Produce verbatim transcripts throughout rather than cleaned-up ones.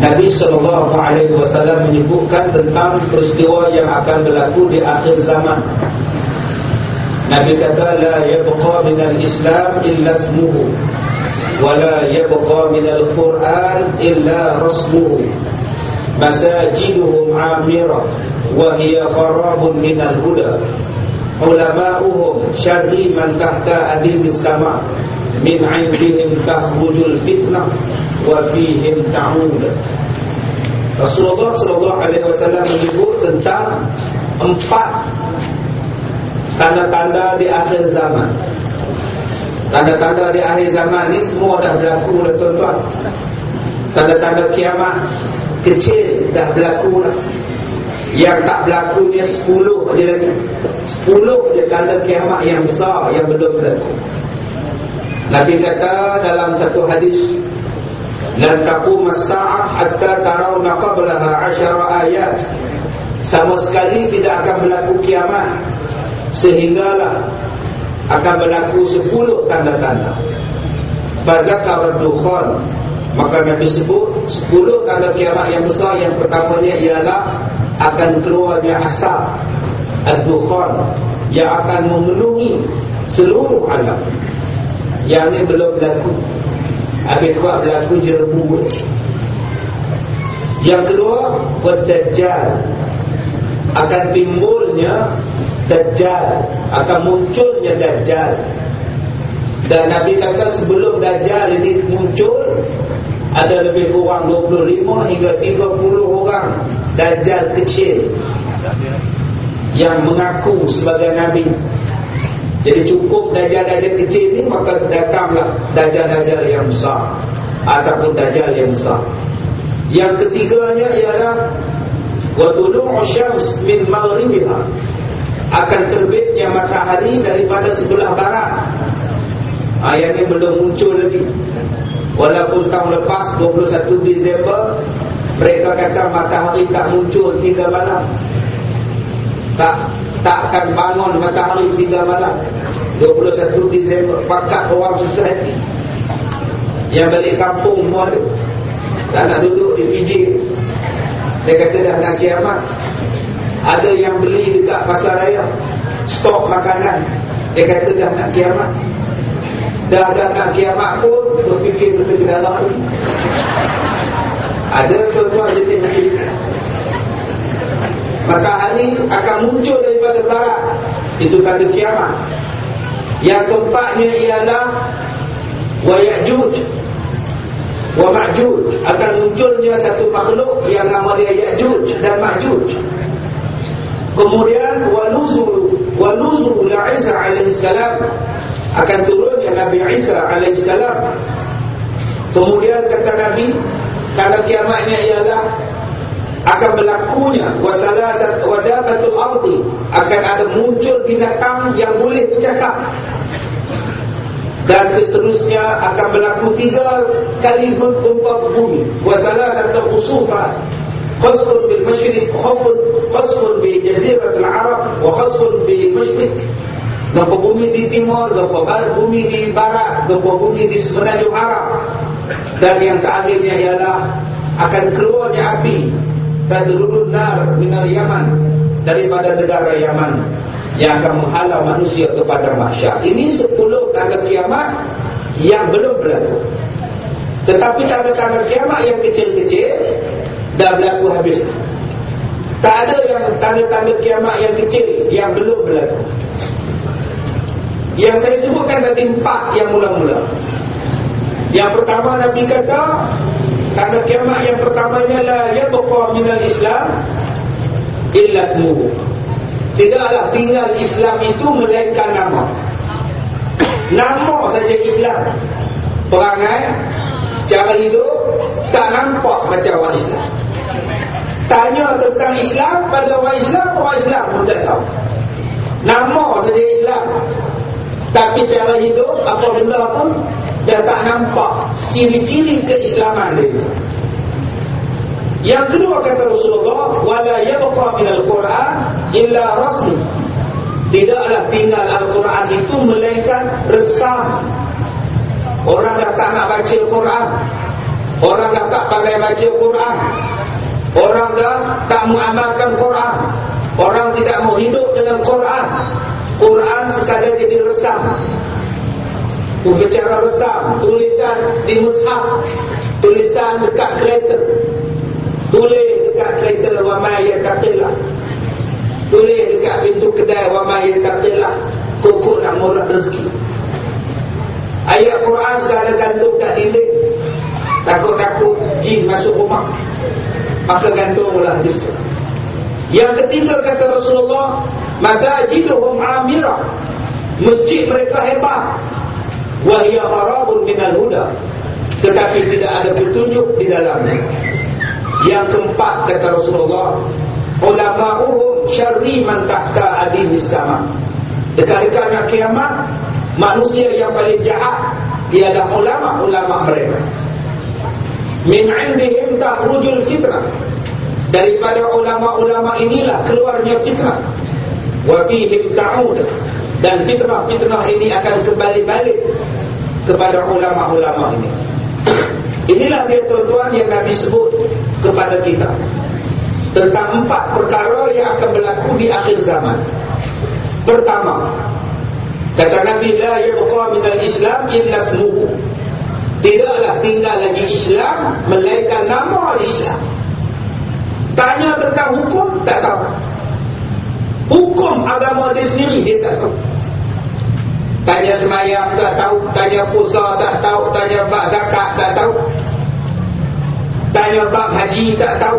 Nabi sallallahu alaihi wasallam menyebutkan tentang peristiwa yang akan berlaku di akhir zaman. Nabi kata, la yabqa minal Islam illa ismuhu, wa la yabqa minal Quran illa rasmuhu, masajiduhum amirah wa hiya qarabun minal huda, ulama'uhum syarri man tahta adimis sama, min 'indihim tahbujul fitnah wa fihim ta'ud. Rasulullah sallallahu alaihi wasallam menyebut tentang empat tanda-tanda di akhir zaman. Tanda-tanda di akhir zaman ni semua dah berlaku dah tuan-tuan. Tanda-tanda kiamat kecil dah berlaku dah. Yang tak berlaku dia sepuluh je lagi. Sepuluh je tanda kiamat yang besar yang belum berlaku. Nabi kata dalam satu hadis, lan taqum as-sa'ah hatta tarawna qablaha asyara ayat. Sama sekali tidak akan berlaku kiamat sehinggalah akan berlaku sepuluh tanda-tanda. Fadzakara dukhan, maka Nabi sebut sepuluh tanda kiamat yang besar. Yang pertamanya ialah akan keluarnya asap ad-dukhan yang akan memenuhi seluruh alam. Yang ini belum berlaku. Habis kuat berlaku jerebu. Yang kedua, Dajjal, akan timbulnya Dajjal, akan munculnya Dajjal. Dan Nabi kata sebelum Dajjal ini muncul, ada lebih kurang dua puluh lima hingga tiga puluh orang Dajjal kecil yang mengaku sebagai Nabi. Jadi cukup Dajjal-Dajjal kecil ini, maka datanglah Dajjal-Dajjal yang besar ataupun Dajjal yang besar. Yang ketiganya ialah wa tulu'u syams min maghribiha, akan terbitnya matahari daripada sebelah barat. Ayat ini belum muncul lagi. Walaupun tahun lepas dua puluh satu Disember mereka kata matahari tak muncul tiga malam. Tak tak akan bangun matahari tiga malam. dua puluh satu Disember pakat orang susah hati. Yang balik kampung semua ada. Tak nak duduk di Fiji. Dia kata dah nak kiamat. Ada yang beli dekat pasar raya stok makanan. Dia kata dah nak kiamat. Dah dah nak kiamat pun berfikir betul ke dalam ni. Ada tuan-tuan jenis macam ni. Matahari akan muncul daripada barat. Itu tanda kiamat. Yang keempatnya ialah wa Ya'juj wa Ma'juj, akan munculnya satu makhluk yang nama dia Ya'juj dan Ma'juj. Kemudian waluzul waluzul Isa alaihi salam, akan turunnya Nabi Isa alaihi salam. Kemudian kata Nabi, tanda kiamatnya ialah akan berlakunya wasalasat wadabatul ardi, akan ada muncul binatang yang boleh bercakap. Dan seterusnya akan berlaku tiga kali gempa bumi. Wasalasat khusufa, khasfun bil masyriq, khafun khasfun bi jaziratul arab, wa khasfun bil masyriq. Gempa bumi di timur, gempa bumi di barat, gempa bumi di semenanjung Arab. Dan yang terakhirnya ialah akan keluarnya api tadrulun nar minal Yaman, daripada negara Yaman, yang akan menghalau manusia kepada mahsyar. Ini sepuluh tanda kiamat yang belum berlaku. Tetapi tanda-tanda kiamat yang kecil-kecil dah berlaku habis. Tak ada yang tanda-tanda kiamat yang kecil yang belum berlaku. Yang saya sebutkan tadi empat yang mula-mula. Yang pertama Nabi kata, tanda kiamat yang pertamanya la yabqa minal Islam illa ismuhu. Tidaklah tinggal Islam itu melainkan nama. Nama saja Islam. Perangai, cara hidup tak nampak macam orang Islam. Tanya tentang Islam pada orang Islam, orang Islam pun tak tahu. Nama saja Islam, tapi cara hidup apa benda pun dah tak nampak ciri-ciri keislaman dia. Yang kedua kata Rasulullah, wala yabqa minal Quran illa rasmi, tidaklah tinggal Al-Quran itu melainkan resam. Orang dah tak nak baca Al-Quran, Orang dah tak pandai baca Quran. Orang dah tak mengamalkan Quran. Orang tidak mau hidup dengan Quran. Quran sekadar jadi resam, berbicara resam, tulisan di mushaf, tulisan dekat kereta, tulis dekat kereta wa ma yattaqillah, tulis dekat pintu kedai wa ma yattaqillah, kokok nak murah rezeki. Ayat Quran sudah ada gantung kat dinding, takut-takut jin masuk rumah, maka gantunglah di situ. Yang ketiga kata Rasulullah, masajiduhum amirah, masjid mereka hebat, wa hiya harabun minal huda, tetapi tidak ada petunjuk di dalamnya. Yang keempat kata Rasulullah, ulama'uhum syarri man tahta adimis sama, dekat-dekat nak kiamat, manusia yang paling jahat ialah ulama-ulama mereka. Min indihim tahrujul fitnah, daripada ulama-ulama inilah keluarnya fitnah. Wa fihim ta'ud, dan fitnah-fitnah ini akan kembali balik kepada ulama-ulama ini. Inilah dia tuan-tuan yang Nabi sebut kepada kita tentang empat perkara yang akan berlaku di akhir zaman. Pertama, kata Nabi, la yabqa minal Islam illa ismuhu, tidaklah tinggal lagi Islam melainkan nama Islam. Tanya tentang hukum, tak tahu. Hukum agama dia sendiri, dia tak tahu. Tanya semayang, tak tahu. Tanya puasa, tak tahu. Tanya bab zakat, tak tahu. Tanya bab haji, tak tahu.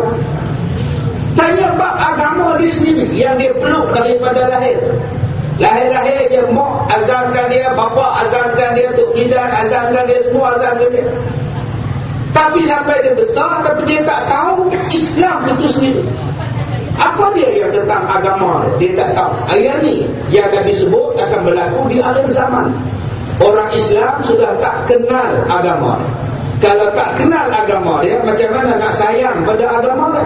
Tanya bab agama dia sendiri, yang dia peluk daripada lahir. Lahir-lahir je, mak azankan dia, bapa azankan dia, tok bidan azankan dia, semua azankan dia. Tapi sampai dia besar, tapi dia tak tahu Islam itu sendiri. Apa dia yang tentang agama dia, dia tak tahu. Ayat ni yang Nabi sebut akan berlaku di akhir zaman. Orang Islam sudah tak kenal agama dia. Kalau tak kenal agama dia, macam mana nak sayang pada agama dia?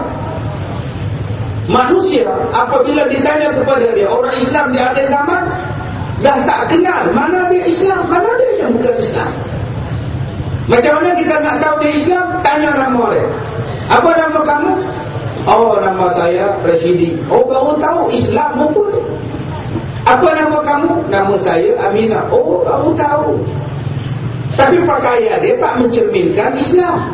Manusia apabila ditanya kepada dia, orang Islam di akhir zaman, dah tak kenal mana dia Islam, mana dia yang bukan Islam. Macam mana kita nak tahu dia Islam? Tanya nama dia. Apa nama kamu? Oh, nama saya Rashidi. Oh, baru tahu Islam pun. Apa nama kamu? Nama saya Aminah. Oh, baru tahu. Tapi pakaian dia tak mencerminkan Islam,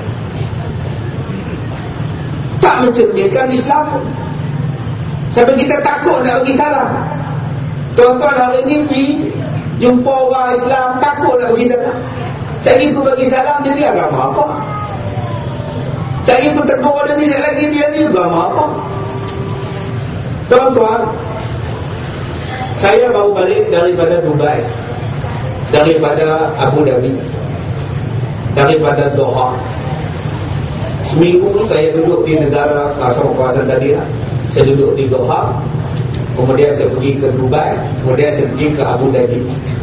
tak mencerminkan Islam. Sampai kita takut nak bagi salam. Tuan-tuan hari ni pergi jumpa orang Islam, takut nak bagi salam. Saya pergi bagi salam, dia ni agama apa? Saya pergi tegur dia ni, saya lagi dia ni agama apa? Tuan-tuan, saya baru balik daripada Dubai, daripada Abu Dhabi, daripada Doha. Seminggu saya duduk di negara sama kawasan tadi lah. Saya duduk di Doha, kemudian saya pergi ke Dubai, kemudian saya pergi ke Abu Dhabi.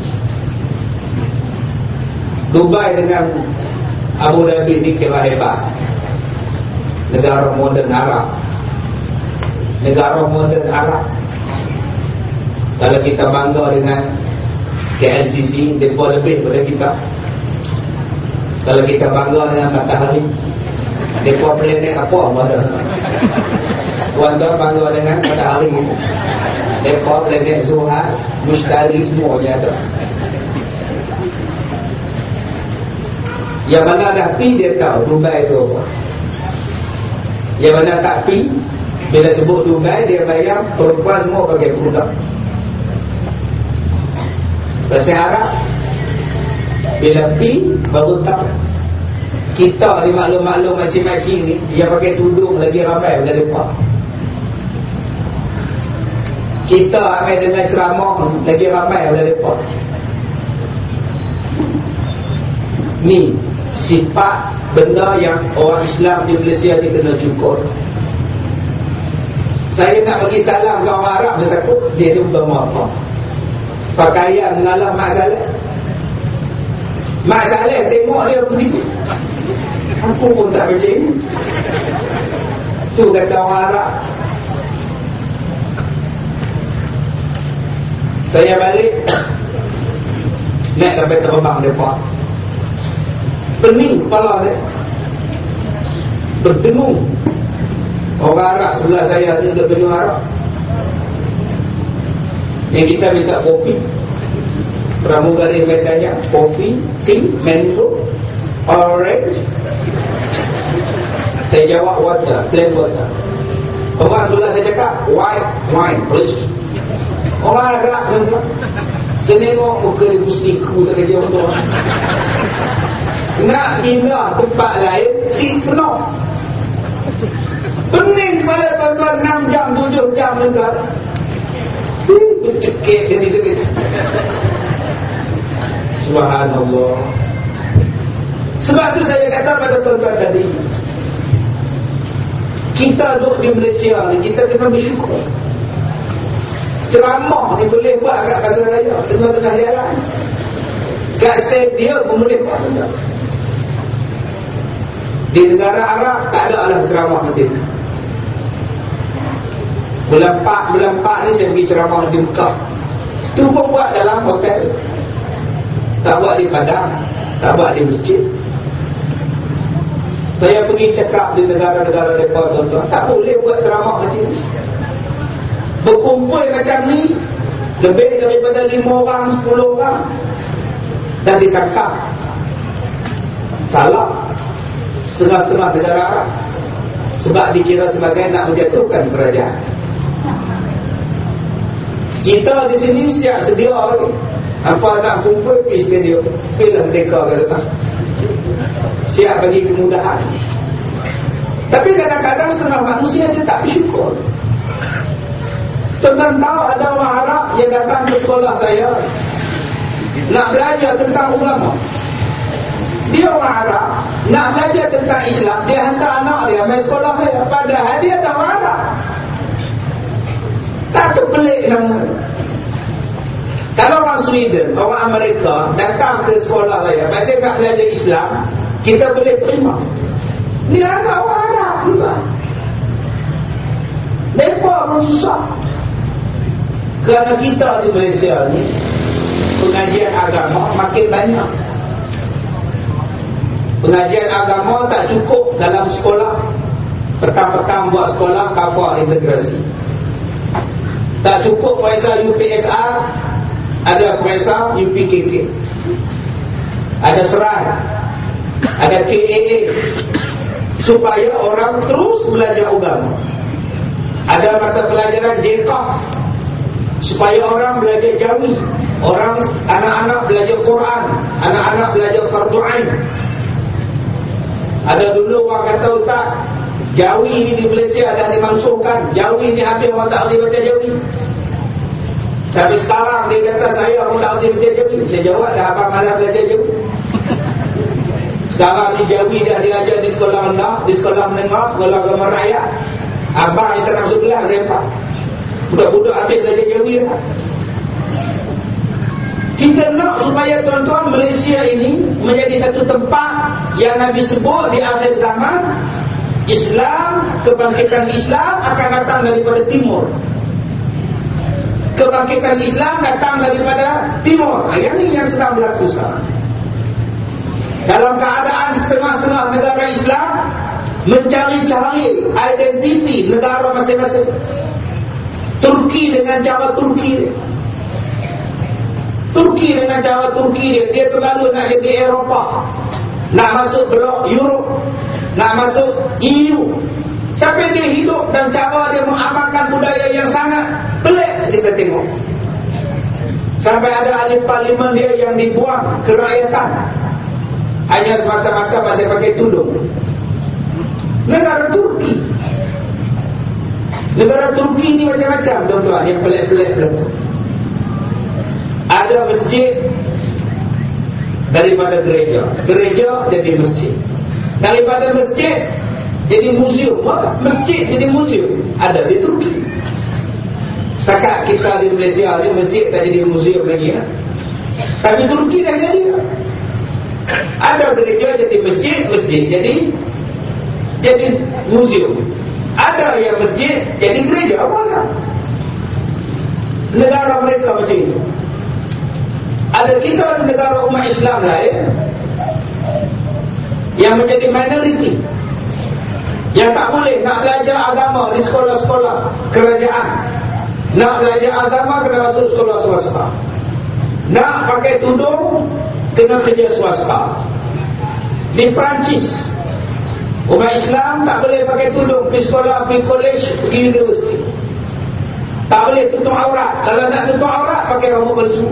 Dubai dengan Abu Dhabi ni kira hebat. Negara moden Arab. Negara moden Arab. Kalau kita bangga dengan K L C C, mereka lebih daripada kita. Kalau kita bangga dengan matahari, mereka planet apa ada. Tuan-tuan bangga dengan matahari, mereka planet Zuhal, Mushtari, semuanya ada. Yang mana dah pi dia tahu Dubai tu apa. Yang mana tak pi, bila sebut Dubai dia bayang perempuan semua pakai budak. Bahasa Arab bila pi baru tahu. Kita ni maklum-maklum macam-macam ni, dia pakai tudung lagi ramai pada lupa. Kita ramai dengan ceramah lagi ramai pada lupa. Ni sifat benda yang orang Islam di Malaysia ni kena cukur. Saya nak bagi salam ke orang Arab, saya takut dia ni utama apa. Pakaian mengalah Mak Saleh. Mak Saleh tengok dia begitu, aku pun tak baca ini. Tu kata orang Arab. Saya balik naik sampai terbang depan, pening kepala saya. berdengung. Orang Arab sebelah saya tu duduk dengung Arab. Yang kita minta kopi, pramugari bertanya kopi, tea, mango, orange. Saya jawab water, plain water. Orang sebelah saya cakap white wine please. Orang Arab tu, saya tengok muka dia kusiku tak kerja untuk nak pindah tempat lain, si penuh. Pening pada tuan-tuan enam jam, tujuh jam juga. Cekik dia ni sini. Subhanallah. Sebab tu saya kata pada tuan-tuan tadi, kita duduk di Malaysia ni, kita kena bersyukur. Ceramah ni boleh buat kat pasar raya, tengah-tengah jalan, kat stadium pun boleh buat. Di negara Arab tak ada lah ceramah macam ni. Bulan empat, bulan empat ni saya pergi ceramah di Mekah. Tu pun buat dalam hotel, tak buat di padang, tak buat di masjid. Saya pergi cakap di negara-negara mereka, tuan-tuan, tak boleh buat ceramah macam ni. Berkumpul macam ni, lebih daripada lima orang, sepuluh orang, dan ditangkap. Salah setengah-setengah negara Arab, sebab dikira sebagai nak menjatuhkan kerajaan. Kita di sini siap sedia lagi. Apa nak kumpul pergi stadium, pergilah mereka kata, siap bagi kemudahan. Tapi kadang-kadang setengah manusia dia tak bersyukur. Tuan-tuan tahu ada orang Arab yang datang ke sekolah saya nak belajar tentang ulama. Dia orang Arab nak belajar tentang Islam, dia hantar anak dia main sekolah saya, padahal dia tak orang Arab. Tak tu pelik nama. Kalau orang Sweden, orang Amerika datang ke sekolah saya pasal nak belajar Islam, kita boleh terima. Ni anak orang Arab juga. Mereka pun susah. Kerana kita di Malaysia ni, pengajian agama makin banyak. Pengajian agama tak cukup dalam sekolah. Petang-petang buat sekolah cover integrasi. Tak cukup perisa U P S R, ada perisa U P K K, ada serai, ada K A A, supaya orang terus belajar agama. Ada mata pelajaran J K O F, supaya orang belajar Jawi, orang anak-anak belajar Quran, anak-anak belajar Fardu Ain. Ada dulu orang kata, ustaz, Jawi ni di Malaysia dah dimansuhkan, Jawi ni habis orang tak boleh baca Jawi. Sampai sekarang dia kata saya pun tak boleh baca Jawi. Saya jawab, dah abang malah belajar Jawi. Sekarang ni Jawi dah diajar di sekolah rendah, di sekolah menengah, sekolah agama rakyat. Abang yang tak sebelah saya pak, budak-budak habis belajar Jawi lah. Kita nak supaya tuan-tuan Malaysia ini menjadi satu tempat yang Nabi sebut di akhir zaman, Islam, kebangkitan Islam akan datang daripada timur. Kebangkitan Islam datang daripada timur. Yang ini yang sedang berlaku sekarang. Dalam keadaan setengah-setengah negara Islam mencari-cari identiti negara masing-masing. Turki dengan cara Turki dia. Turki dengan cara Turki dia. Dia terlalu nak jadi Eropah, nak masuk blok Europe, nak masuk E U. Sampai dia hidup dan cara dia mengamalkan budaya yang sangat pelik kita tengok. Sampai ada ahli parlimen dia yang dibuang kerakyatan hanya semata-mata pasal pakai tudung. Negara Turki. Negara Turki ni macam-macam tuan-tuan yang pelik-pelik berlaku. Ada masjid daripada gereja, gereja jadi masjid, daripada masjid jadi museum, masjid jadi museum. Ada di Turki. Setakat kita di Malaysia ni masjid tak jadi museum lagi ya? Tapi Turki dah jadi ya? Ada gereja jadi masjid, masjid jadi jadi museum. Ada yang masjid jadi gereja, apa tak? Negara mereka macam itu. Ada kita negara umat Islam lain yang menjadi minoriti. Yang tak boleh nak belajar agama di sekolah-sekolah kerajaan. Nak belajar agama kena masuk sekolah swasta. Nak pakai tudung kena kerja swasta. Di Perancis, umat Islam tak boleh pakai tudung, pergi sekolah, pergi college, pergi universiti. Tak boleh tutup aurat. Kalau nak tutup aurat, pakai rambut palsu.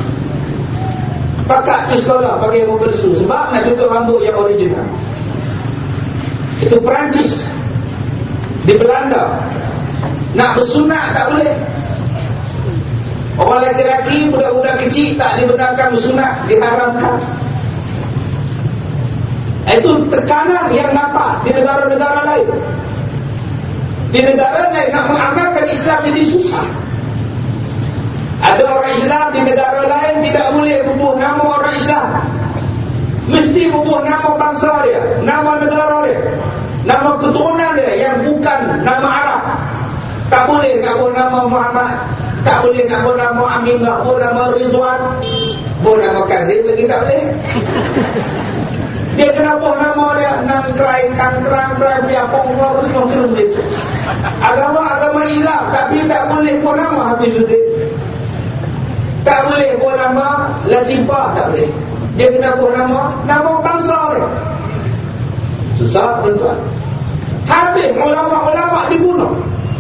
Pakat pergi sekolah pakai rambut palsu sebab nak tutup rambut yang original. Itu Perancis. Di Belanda, nak bersunat tak boleh. Orang lelaki, budak-budak kecil tak dibenarkan bersunat, diharamkan. Itu tekanan yang nampak di negara-negara lain. Di negara lain nak mengamalkan Islam jadi susah. Ada orang Islam di negara lain tidak boleh bubuh nama orang Islam. Mesti bubuh nama bangsa dia, nama negara dia, nama keturunan dia yang bukan nama Arab. Tak boleh nak buat nama Muhammad, tak boleh nak buat nama Amin, tak boleh nama Ridwan, buat nama Kazim lagi tak boleh. Dia kena buat nama dia Nangkrai, Kangkrang, Krai, Biapong, Kau semua kena begitu. Agama-agama Islam tapi tak boleh buat nama Hafizuddin, tak boleh buat nama Latifah, tak boleh. Dia kena buat nama nama bangsa dia. Susah tuan-tuan. Habis ulama-ulama dibunuh.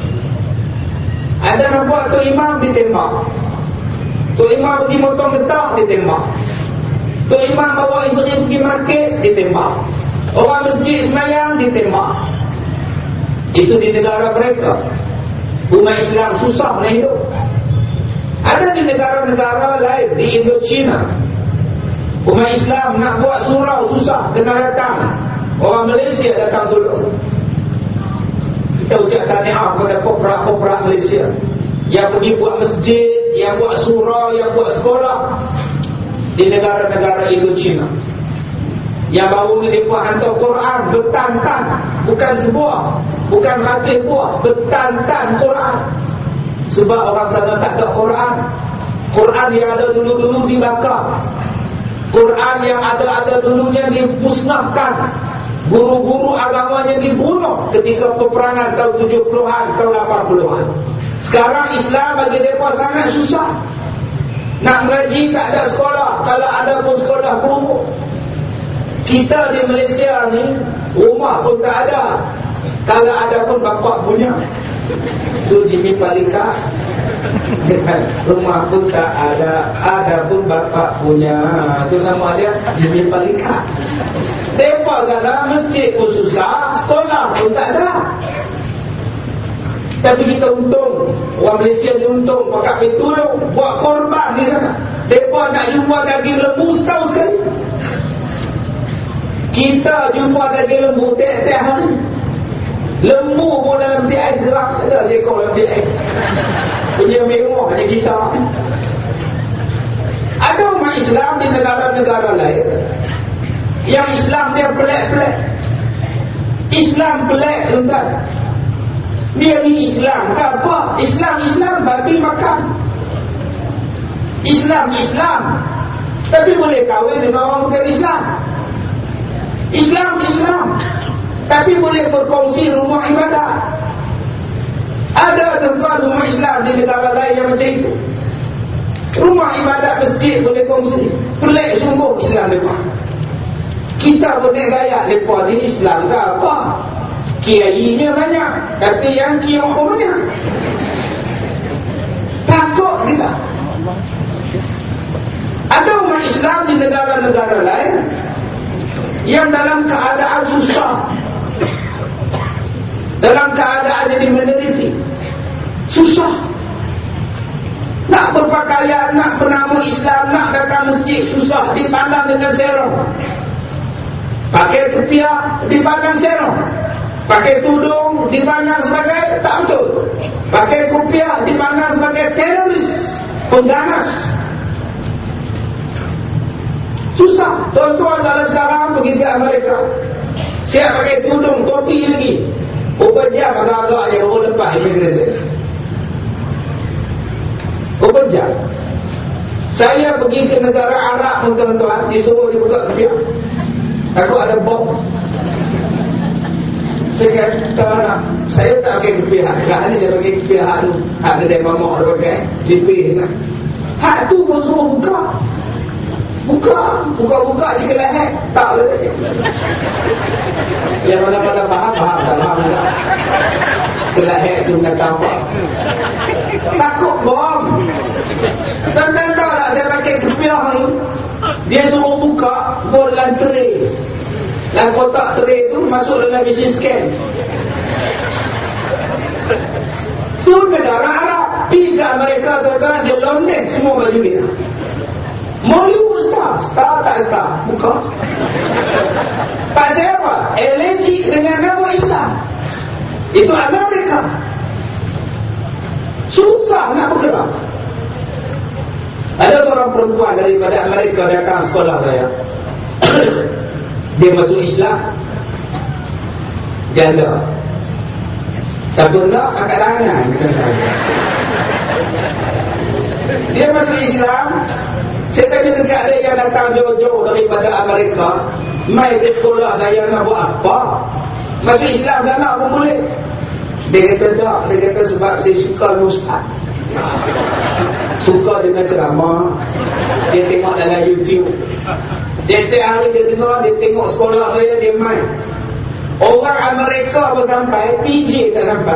Ada nampak Tok Imam ditembak, Tok Imam pergi motong getah ditembak, Tok Imam bawa isteri pergi market ditembak, orang masjid semayang ditembak. Itu di negara mereka. Umat Islam susah nak hidup. Ada di negara-negara lain, di Indochina, umat Islam nak buat surau susah, kena datang orang Malaysia datang dulu. Kita ucap tahniah kepada kopra-kopra Malaysia yang pergi buat masjid, yang buat surau, yang buat sekolah di negara-negara Indochina. Yang baru ni mereka hantar Quran bertantan, bukan sebuah, bukan ratus buah, bertantan Quran. Sebab orang sana tak ada Quran. Quran yang ada dulu-dulu dibakar, Quran yang ada-ada dulunya dimusnahkan, guru-guru agamanya dibunuh ketika peperangan tahun tujuh puluhan, tahun lapan puluhan. Sekarang Islam bagi mereka sangat susah. Nak mengaji tak ada sekolah, kalau ada pun sekolah guru. Kita di Malaysia ni rumah pun tak ada, kalau ada pun bapak punya. Itu Jimmy Palika. Rumah pun tak ada, ada pun bapak punya. Itu nama dia Jimmy Palika. Mereka kata masjid pun susah, sekolah pun tak ada. Tapi kita untung, orang Malaysia ni untung, pakat pergi tolong, buat korban di sana. Mereka nak jumpa daging lembu setahun sekali. Kita jumpa daging lembu tiap-tiap hari. Lembu pun dalam ti air gerak, ada seekor dalam ti air. Punya mewah macam kita. Ada umat Islam di negara-negara lain yang Islam dia pelik-pelik. Islam pelik tuan. Dia ni Islam ke apa? Islam-Islam babi makan. Islam-Islam tapi boleh kahwin dengan orang bukan Islam. Islam-Islam tapi boleh berkongsi rumah ibadat. Ada tuan-tuan rumah Islam di negara lain yang macam itu. Rumah ibadat masjid boleh kongsi. Pelik sungguh Islam mereka. Kita boleh gaya mereka ni Islam ke apa? Kiainya banyak, tapi yang kiai banyak. Takut kita. Ada umat Islam di negara-negara lain yang dalam keadaan susah, dalam keadaan jadi menderita, susah. Nak berpakaian, nak bernama Islam, nak datang masjid, susah, dipandang dengan serong. Pakai kepiah, dipandang serong. Pakai tudung, dipandang sebagai tak betul. Pakai kepiah, dipandang sebagai teroris, pengganas. Susah. Tuan-tuan kalau sekarang pergi ke Amerika, siap pakai tudung, topi lagi, berapa jam agak-agak yang baru lepas imigresen. Berapa jam. Saya pergi ke negara Arab pun tuan-tuan, disuruh dibuka kepiah, takut ada bom. Saya kata lah, saya tak pakai kepihakan ni, saya pakai kepihakan tu. Hak kedai mamak dia pakai lipih kan. Hak tu pun semua buka. Buka, buka-buka jika leher. Tak boleh. Yang mana-mana faham, faham, tak faham tak. Setelah leher tu kata apa. Takut bom. Tuan-tuan tahu tak, saya pakai kepiah ni, dia suruh buka bol dalam tray. Dalam kotak tray tu masuk dalam machine scan. Tu negara Arab. Pergi ke Amerika tuan-tuan, dia londek semua baju kita. Mollywood star, star tak star, buka. Pasal apa? Allergic dengan nama Islam. Itu Amerika. Susah nak bergerak. Ada seorang perempuan daripada Amerika datang sekolah saya. Dia masuk Islam. Janda. Siapa nak angkat tangan. Dia masuk Islam. Saya tanya dekat dia yang datang jauh-jauh daripada Amerika, mai ke sekolah saya nak buat apa? Masuk Islam sana pun boleh. Dia kata tak, dia kata sebab saya suka Ustaz. Suka dengan ceramah. Dia tengok dalam YouTube. Dia tiap hari dia dengar, dia tengok sekolah saya, dia main. Orang Amerika pun sampai, P J tak sampai.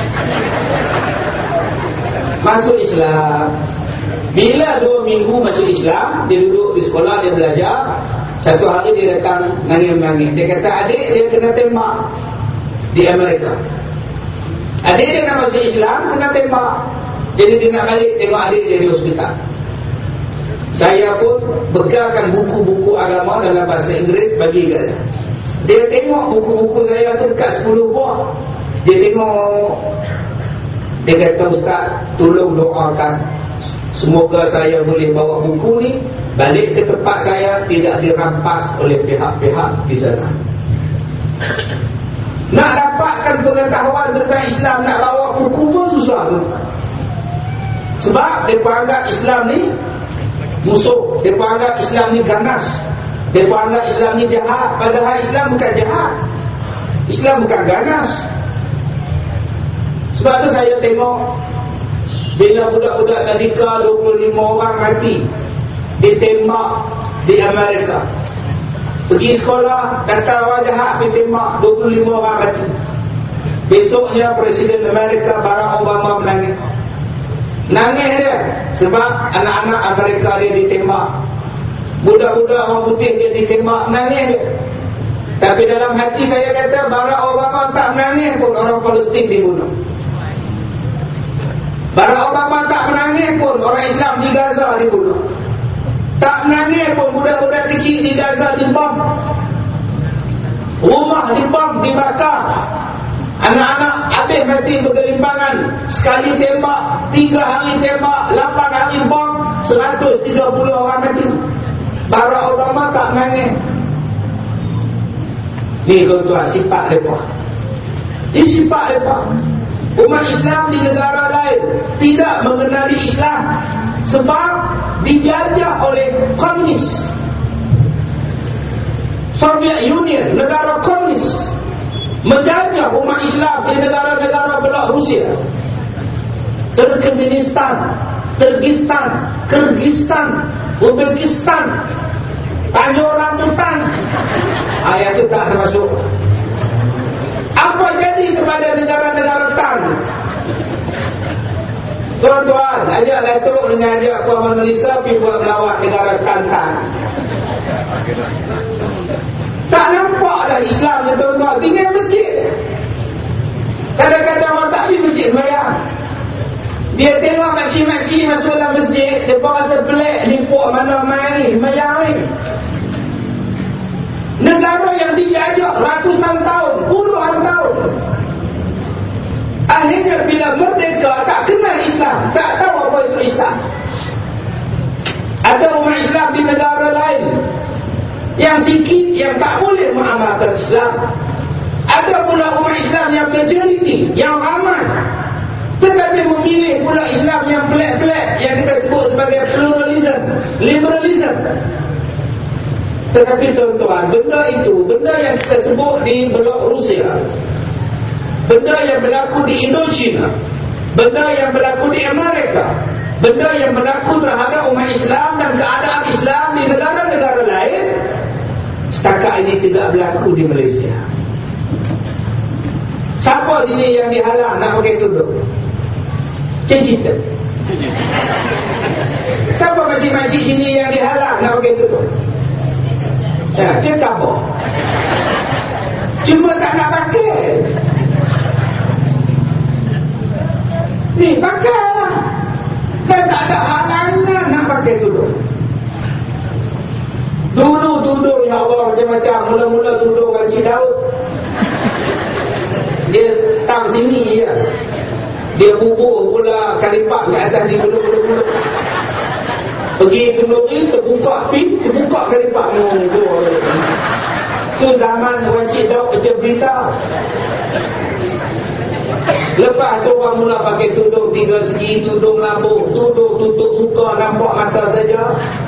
Masuk Islam. Bila dua minggu masuk Islam, dia duduk di sekolah, dia belajar. Satu hari dia datang nangis-nangis. Dia kata adik dia kena tembak di Amerika. Adik dia nak masuk Islam, kena tembak. Jadi dia nak balik tengok adik dia di hospital. Saya pun bekalkan buku-buku agama dalam bahasa Inggeris bagi ke dia. Dia tengok buku-buku saya tu dekat sepuluh buah. Dia tengok. Dia kata, Ustaz, tolong doakan, semoga saya boleh bawa buku ni balik ke tempat saya, tidak dirampas oleh pihak-pihak di sana. Nak dapatkan pengetahuan tentang Islam, nak bawa buku pun susah tu. Sebab mereka anggap Islam ni musuh. Mereka anggap Islam ni ganas. Mereka anggap Islam ni jahat. Padahal Islam bukan jahat. Islam bukan ganas. Sebab tu saya tengok bila budak-budak tadika dua puluh lima orang mati ditembak di Amerika. Pergi sekolah, datang orang jahat pergi tembak, dua puluh lima orang mati. Besoknya Presiden Amerika Barack Obama menangis. Nangis dia sebab anak-anak Amerika dia ditembak, budak-budak orang putih dia ditembak, nangis dia. Tapi dalam hati saya kata, Barack Obama tak menangis pun orang Palestin dibunuh. Barack Obama tak menangis pun orang Islam di Gaza dibunuh. Tak menangis pun budak-budak kecil di Gaza dibom. Rumah dibom, dibakar. Anak-anak habis mati bergelimpangan. Sekali tembak, tiga hari tembak, lapan hari bom, seratus tiga puluh orang mati. Barack Obama tak menangis. Ni tuan-tuan, sifat mereka. Ini sifat mereka. Umat Islam di negara lain tidak mengenali Islam sebab dijajah oleh komunis. Soviet Union, negara komunis, menjajah umat Islam di negara-negara belah Rusia. Turkmenistan, Kyrgyzstan, Kyrgyzstan, Uzbekistan, Tanjung Rambutan. Ayat itu tak termasuk. Apa jadi kepada negara-negara Tan? Tuan-tuan, ajak Datuk dengan ajak Puan Melissa pergi buat melawat negara Tan-Tan. Tak nampak dah Islam ni tuan-tuan, tinggal masjid. Kadang-kadang orang tak pergi masjid sembahyang. Dia tengok makcik-makcik masuk dalam masjid, dia rasa pelik, ni puak mana main ni, sembahyang ni. Negara yang dijajah ratusan tahun, puluhan tahun. Akhirnya bila merdeka tak kenal Islam, tak tahu apa itu Islam. Ada umat Islam di negara lain yang sikit yang tak boleh mengamalkan Islam. Ada pula umat Islam yang majoriti, yang ramai, tetapi memilih pula Islam yang pelik-pelik, yang kita sebut sebagai pluralism, liberalism. Tetapi tuan-tuan, benda itu, benda yang kita sebut di blok Rusia, benda yang berlaku di Indochina, benda yang berlaku di Amerika, benda yang berlaku terhadap umat Islam dan keadaan Islam di negara-negara lain, setakat ini tidak berlaku di Malaysia. Siapa sini yang dihalang nak pakai tudung? Cita-cita. Siapa makcik-makcik sini yang dihalang nak pakai tudung? Ya, cerita apa? Cuma tak nak pakai. Ni pakailah. Dan tak ada halangan nak pakai tudung. Dulu tudung ya Allah macam-macam. Mula-mula tudung Haji Daud, dia tang sini ya. Dia bubur pula kalipat ke atas di bulu-bulu. Pergi ke lori, terbuka pin, terbuka kalipat. Tu zaman Haji Daud baca berita. Lepas tu orang mula pakai tudung tiga segi, tudung labuh, tudung tutup muka, nampak mata saja.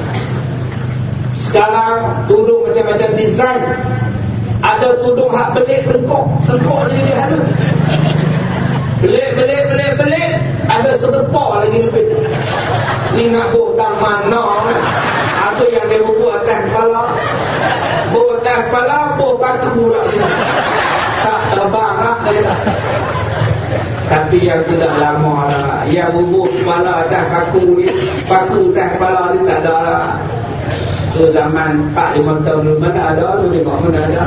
Sekarang tudung macam-macam design. Ada tudung hak belik tengkok, tengkok dia dia ada. Belik, belik, belik, belik. Ada sedepah lagi lebih. Ni nak butang mana? Apa yang dia buat atas kepala? Buat atas kepala, buat paku lah sini. Tak terbang lah dia tak. Tapi yang sudah lama lah, yang bubur kepala atas paku ni, paku atas kepala ni tak ada lah. Tu zaman empat lima tahun dulu mana ada, tu tengok mana ada.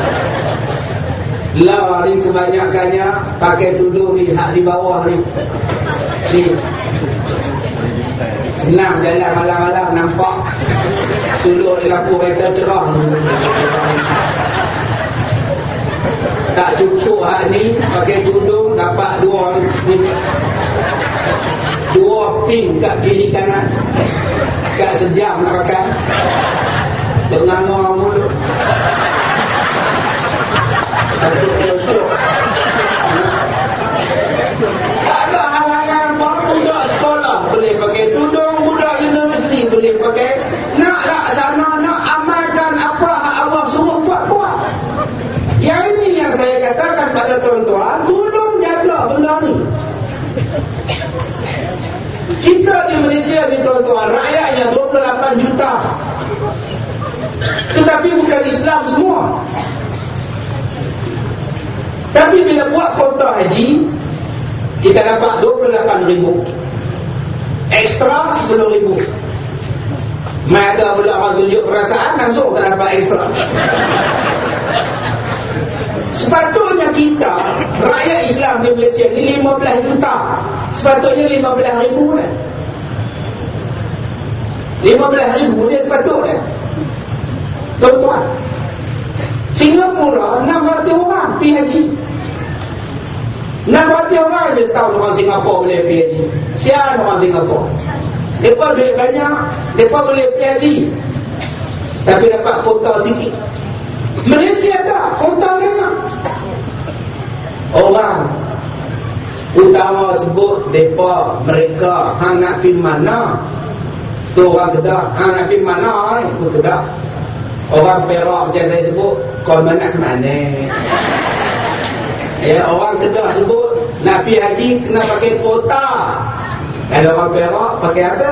Lah ni kebanyakannya pakai tudung ni, hak di bawah ni. Ni senang jalan malam-malam nampak sulur lampu kereta cerah. Tak cukup hak ni pakai tudung dapat dua ni, dua ping kat kiri kanan. Kat sejam nak pakai. Benganga mulut. Tak ada halangan apa. Budak sekolah boleh pakai tudung, budak universiti boleh pakai. Nak tak sana, nak amalkan apa hak Allah suruh buat-buat. Yang ini yang saya katakan pada tuan-tuan, tolong jaga benda ni. Kita di Malaysia ni tuan-tuan, rakyatnya dua puluh lapan juta. Tetapi bukan Islam semua. Tapi bila buat kota haji, kita dapat dua puluh lapan ribu. Ekstra sepuluh ribu. Mai ada pula orang tunjuk perasaan, langsung tak dapat ekstra. Sepatutnya kita, rakyat Islam di Malaysia ni lima belas juta. Sepatutnya lima belas ribu kan? lima belas ribu dia sepatutnya. Tuan-tuan, Singapura enam ratus orang pergi haji. enam ratus orang je setahun orang Singapura boleh pergi haji. Siapa orang Singapura? Mereka duit banyak, mereka boleh pergi haji, tapi dapat kota sikit. Malaysia tak, kota banyak. Orang utama sebut mereka, mereka hang nak pergi mana? Tu orang Kedah, hang nak pergi mana? Itu Kedah. Orang Perak macam saya sebut, kau nak ke mana? Ya, orang Kedah sebut nak pergi haji kena pakai kuota. Kalau orang Perak pakai apa?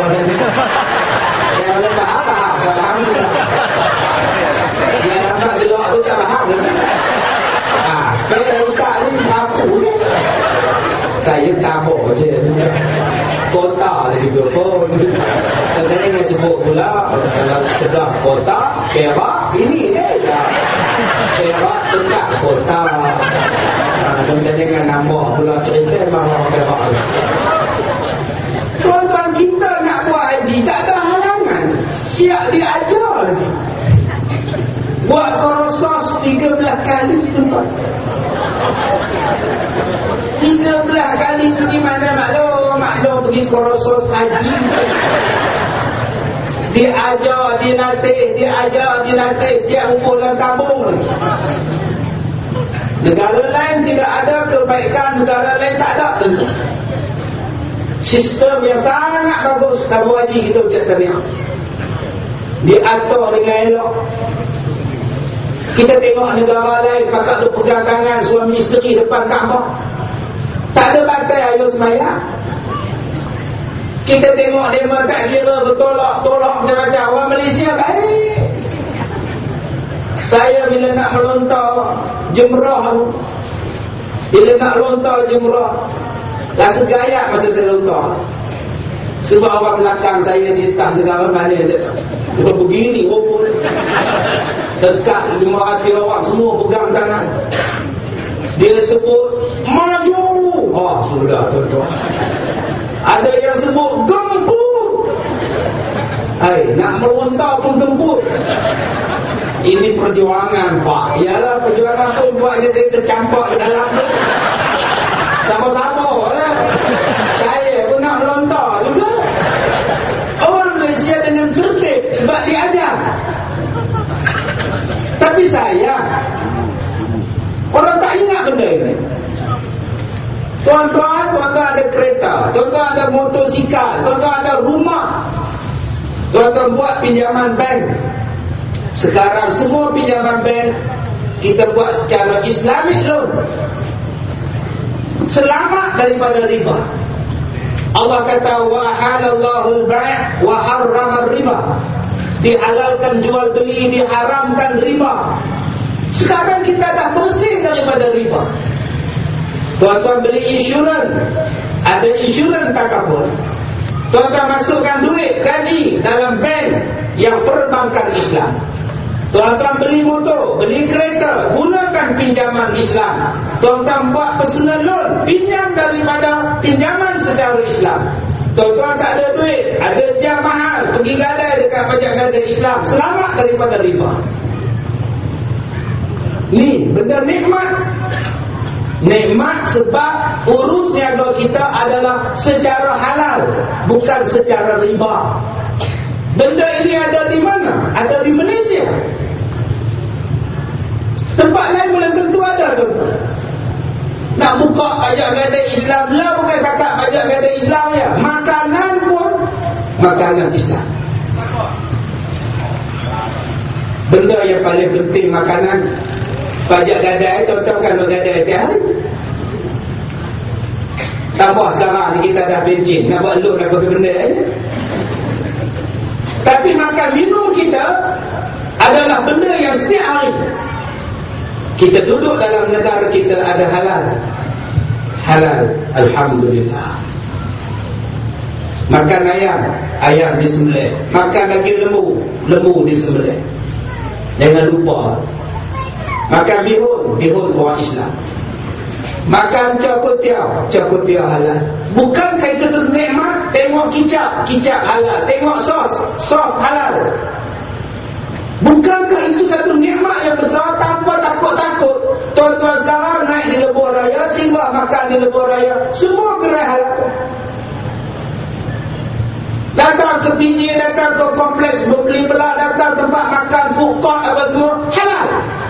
Yang letak apa? Alhamdulillah. Yang nampak gelap tu tak faham. Ah, kalau ustaz ni mampu ke? Saya tabuk je. Kota lah juga pun. Kadang-kadang yang sebut pula, kalau Kedah kota, Perak ini dia. Perak dekat kota. Kadang-kadang yang nambah pula cerita memang orang Perak. Tuan-tuan, kita nak buat haji tak ada halangan. Siap diajar lagi. Buat korosos tiga belas kali tuan-tuan. tiga belas kali pergi mana maklum, maklum pergi korosos haji. Diajar, dilatih, diajar, dilatih, siap umpul dan tabung. Negara lain tidak ada kebaikan, negara lain tak ada tentu. Sistem yang sangat bagus tabung haji kita ucap tadi. Diatur dengan elok. Kita tengok negara lain pakak tu pegang tangan suami isteri depan Kaabah, tak ada batal ayo sembahyang. Kita tengok demo tak kira bertolak-tolak macam-macam. Orang Malaysia baik. Saya bila nak melontar jumrah, bila nak lontar jumrah, rasa gaya masa saya lontar. Sebab orang belakang saya di atas segala mana dia begini rumput dekat lima ratus orang semua pegang tangan. Dia sebut maju. Oh sudah tuan-tuan. Ada yang sebut gempur. Hai, nak melontar pun gempur. Ini perjuangan Pak. Yalah perjuangan pun buatnya saya tercampak di dalam tu. Sama-sama lah. Saya pun nak melontar juga. Orang Malaysia dengan tertib sebab diajar. Tapi saya, orang tak ingat benda ini. Tuan-tuan, tuan-tuan ada kereta, tuan-tuan ada motosikal, tuan-tuan ada rumah, tuan-tuan buat pinjaman bank. Sekarang semua pinjaman bank kita buat secara Islamic loan. Selamat daripada riba. Allah kata wa halallahu al-bai' wa harrama riba. Dihalalkan jual beli, diharamkan riba. Sekarang kita dah bersih daripada riba. Tuan-tuan beli insurans, ada insurans takaful. Tuan-tuan masukkan duit gaji dalam bank yang perbankan Islam. Tuan-tuan beli motor, beli kereta, gunakan pinjaman Islam. Tuan-tuan buat personal loan, pinjam daripada pinjaman secara Islam. Tuan-tuan tak ada duit, ada jam mahal, pergi gadai dekat pajak gadai Islam. Selamat daripada riba. Ni benda nikmat. Nikmat sebab urus niaga kita adalah secara halal, bukan secara riba. Benda ini ada di mana? Ada di Malaysia. Tempat lain boleh tentu ada tu. Nak buka pajak gadai Islam lah, bukan cakap pajak gadai Islam ya. Makanan pun makanan Islam. Benda yang paling penting makanan. Pajak gadai, tuan-tuan kan bergadai tiap hari. Tambah sekarang ni kita dah bensin, nak buat loan apa benda aja. Tapi makan minum kita adalah benda yang setiap hari. Kita duduk dalam negara kita ada halal. Halal, alhamdulillah. Makan ayam, ayam disembelih. Makan daging lembu, lembu disembelih. Jangan lupa. Makan bihun, bihun orang Islam. Makan cakotiau, cakotiau halal. Bukankah itu satu nikmat? Tengok kicap, kicap halal. Tengok sos, sos halal. Bukankah itu satu nikmat yang besar tanpa takut-takut? Tuan-tuan sekarang naik di lebuh raya, singgah makan di lebuh raya, semua gerai halal. Datang ke P J, datang ke kompleks beli belah, datang tempat makan, food court apa semua halal.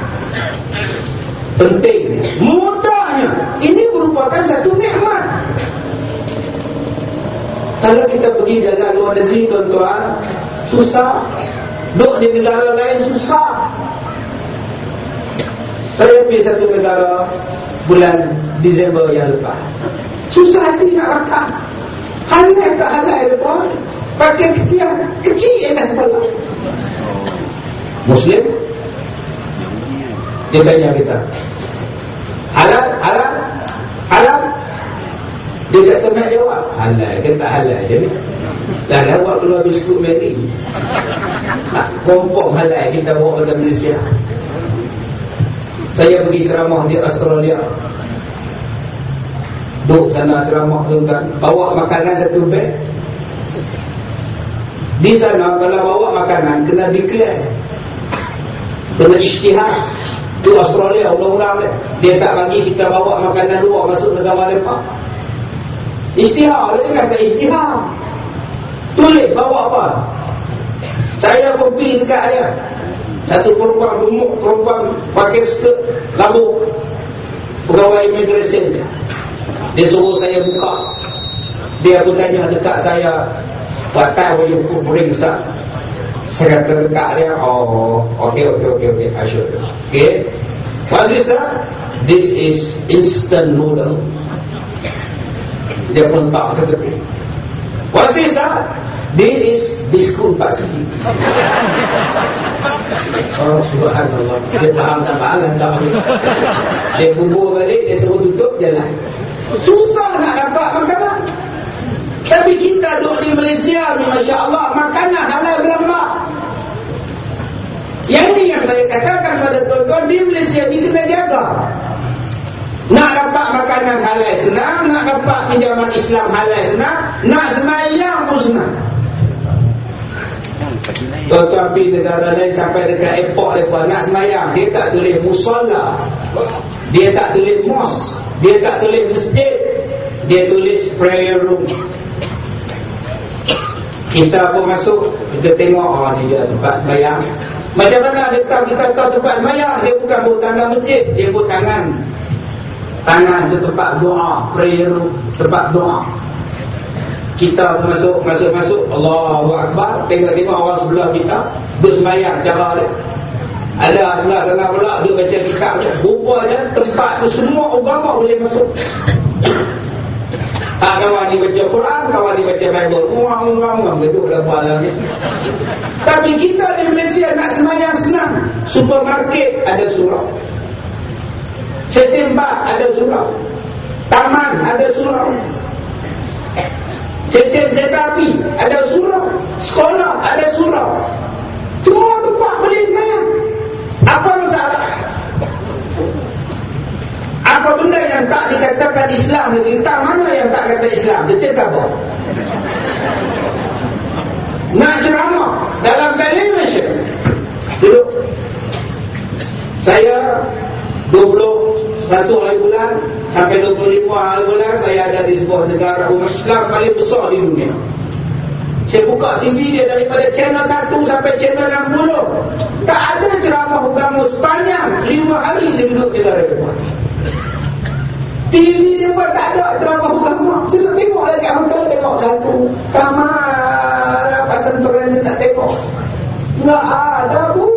Penting, mudahnya. Ini merupakan satu nikmat. Kalau kita pergi jalan luar negeri, tuan-tuan, susah. Duduk di negara lain susah. Saya pergi satu negara bulan Disember yang lepas. Susah hati nak makan. Halal tak halal tuan? Pakai kecil, kecil yang dah kepala. Muslim? Dia tanya kita, halal, halal, halal. Dia kata nak jawab halal ke tak halal je ni. Dah lewat keluar biskut Mary, nak kompong halal kita bawa ke Malaysia. Saya pergi ceramah di Australia, duduk sana ceramah tu kan, bawa makanan satu beg. Di sana kalau bawa makanan kena declare, kena isytihar. Di Australia undang-undang dia tak bagi kita bawa makanan luar masuk negara mereka. Isytihar, dia kata isytihar. Tulis bawa apa? Saya pergi dekat dia. Satu perempuan gemuk, perempuan pakai skirt labuh, pegawai immigration dia. Dia suruh saya buka. Dia pun tanya dekat saya, what time will you bring sir? Saya kata dekat dia, oh, okay, okay, okay, okay, I should. Okay, what's this, sir? This is instant noodle. Dia pun tak kata. What's this, sir? This is biskut empat segi. Oh, subhanallah. Dia faham tak faham tak. Dia bubur balik, dia suruh tutup, jalan. Susah nak dapat makanan. Tapi kita duduk di Malaysia ni, Masya Allah, makanan halal berlambak. Yang ini yang saya katakan pada tuan-tuan, di Malaysia ni kena jaga. Nak dapat makanan halal senang, nak dapat pinjaman Islam halal senang, nak semayang pun senang. Tuan-tuan pergi negara lain sampai dekat airport mereka nak semayang, dia tak tulis musalla, dia tak tulis mosque, dia tak tulis masjid, dia tulis prayer room. Kita pun masuk, kita tengok, oh ni dia tempat semayang. Macam mana dia tahu kita tahu tempat semayang? Dia bukan buat tanda masjid, dia buat tangan. Tangan tu tempat doa, prayer room, tempat doa. Kita pun masuk, masuk, masuk, Allahu Akbar, tengok-tengok orang sebelah kita bersemayang cara dia. Ada sebelah sana pula, dia baca kitab dia. Rupanya tempat tu semua agama boleh masuk. Ha, kawan ni baca Quran, kawan ni baca Bible, orang-orang duduk dalam ni. Tapi kita di Malaysia nak semayang senang. Supermarket ada surau, sesembah ada surau, taman ada surau, stesen kereta api ada surau, sekolah ada surau. Semua tempat boleh semayang. Apa masalah? Apa benda yang tak dikatakan Islam ni? Tentang mana yang tak kata Islam? Dia cakap apa? Nak ceramah dalam television. Duduk. Saya dua puluh satu hari bulan sampai dua puluh lima hari bulan saya ada di sebuah negara umat Islam paling besar di dunia. Saya buka T V dia daripada channel satu sampai channel enam puluh. Tak ada ceramah agama sepanjang lima hari saya duduk di dalam rumah. T V dia pun tak ada ceramah agama. Saya tengok lagi kat hotel, tengok satu kamar pasal orang dia tak tengok. Tak ada pun.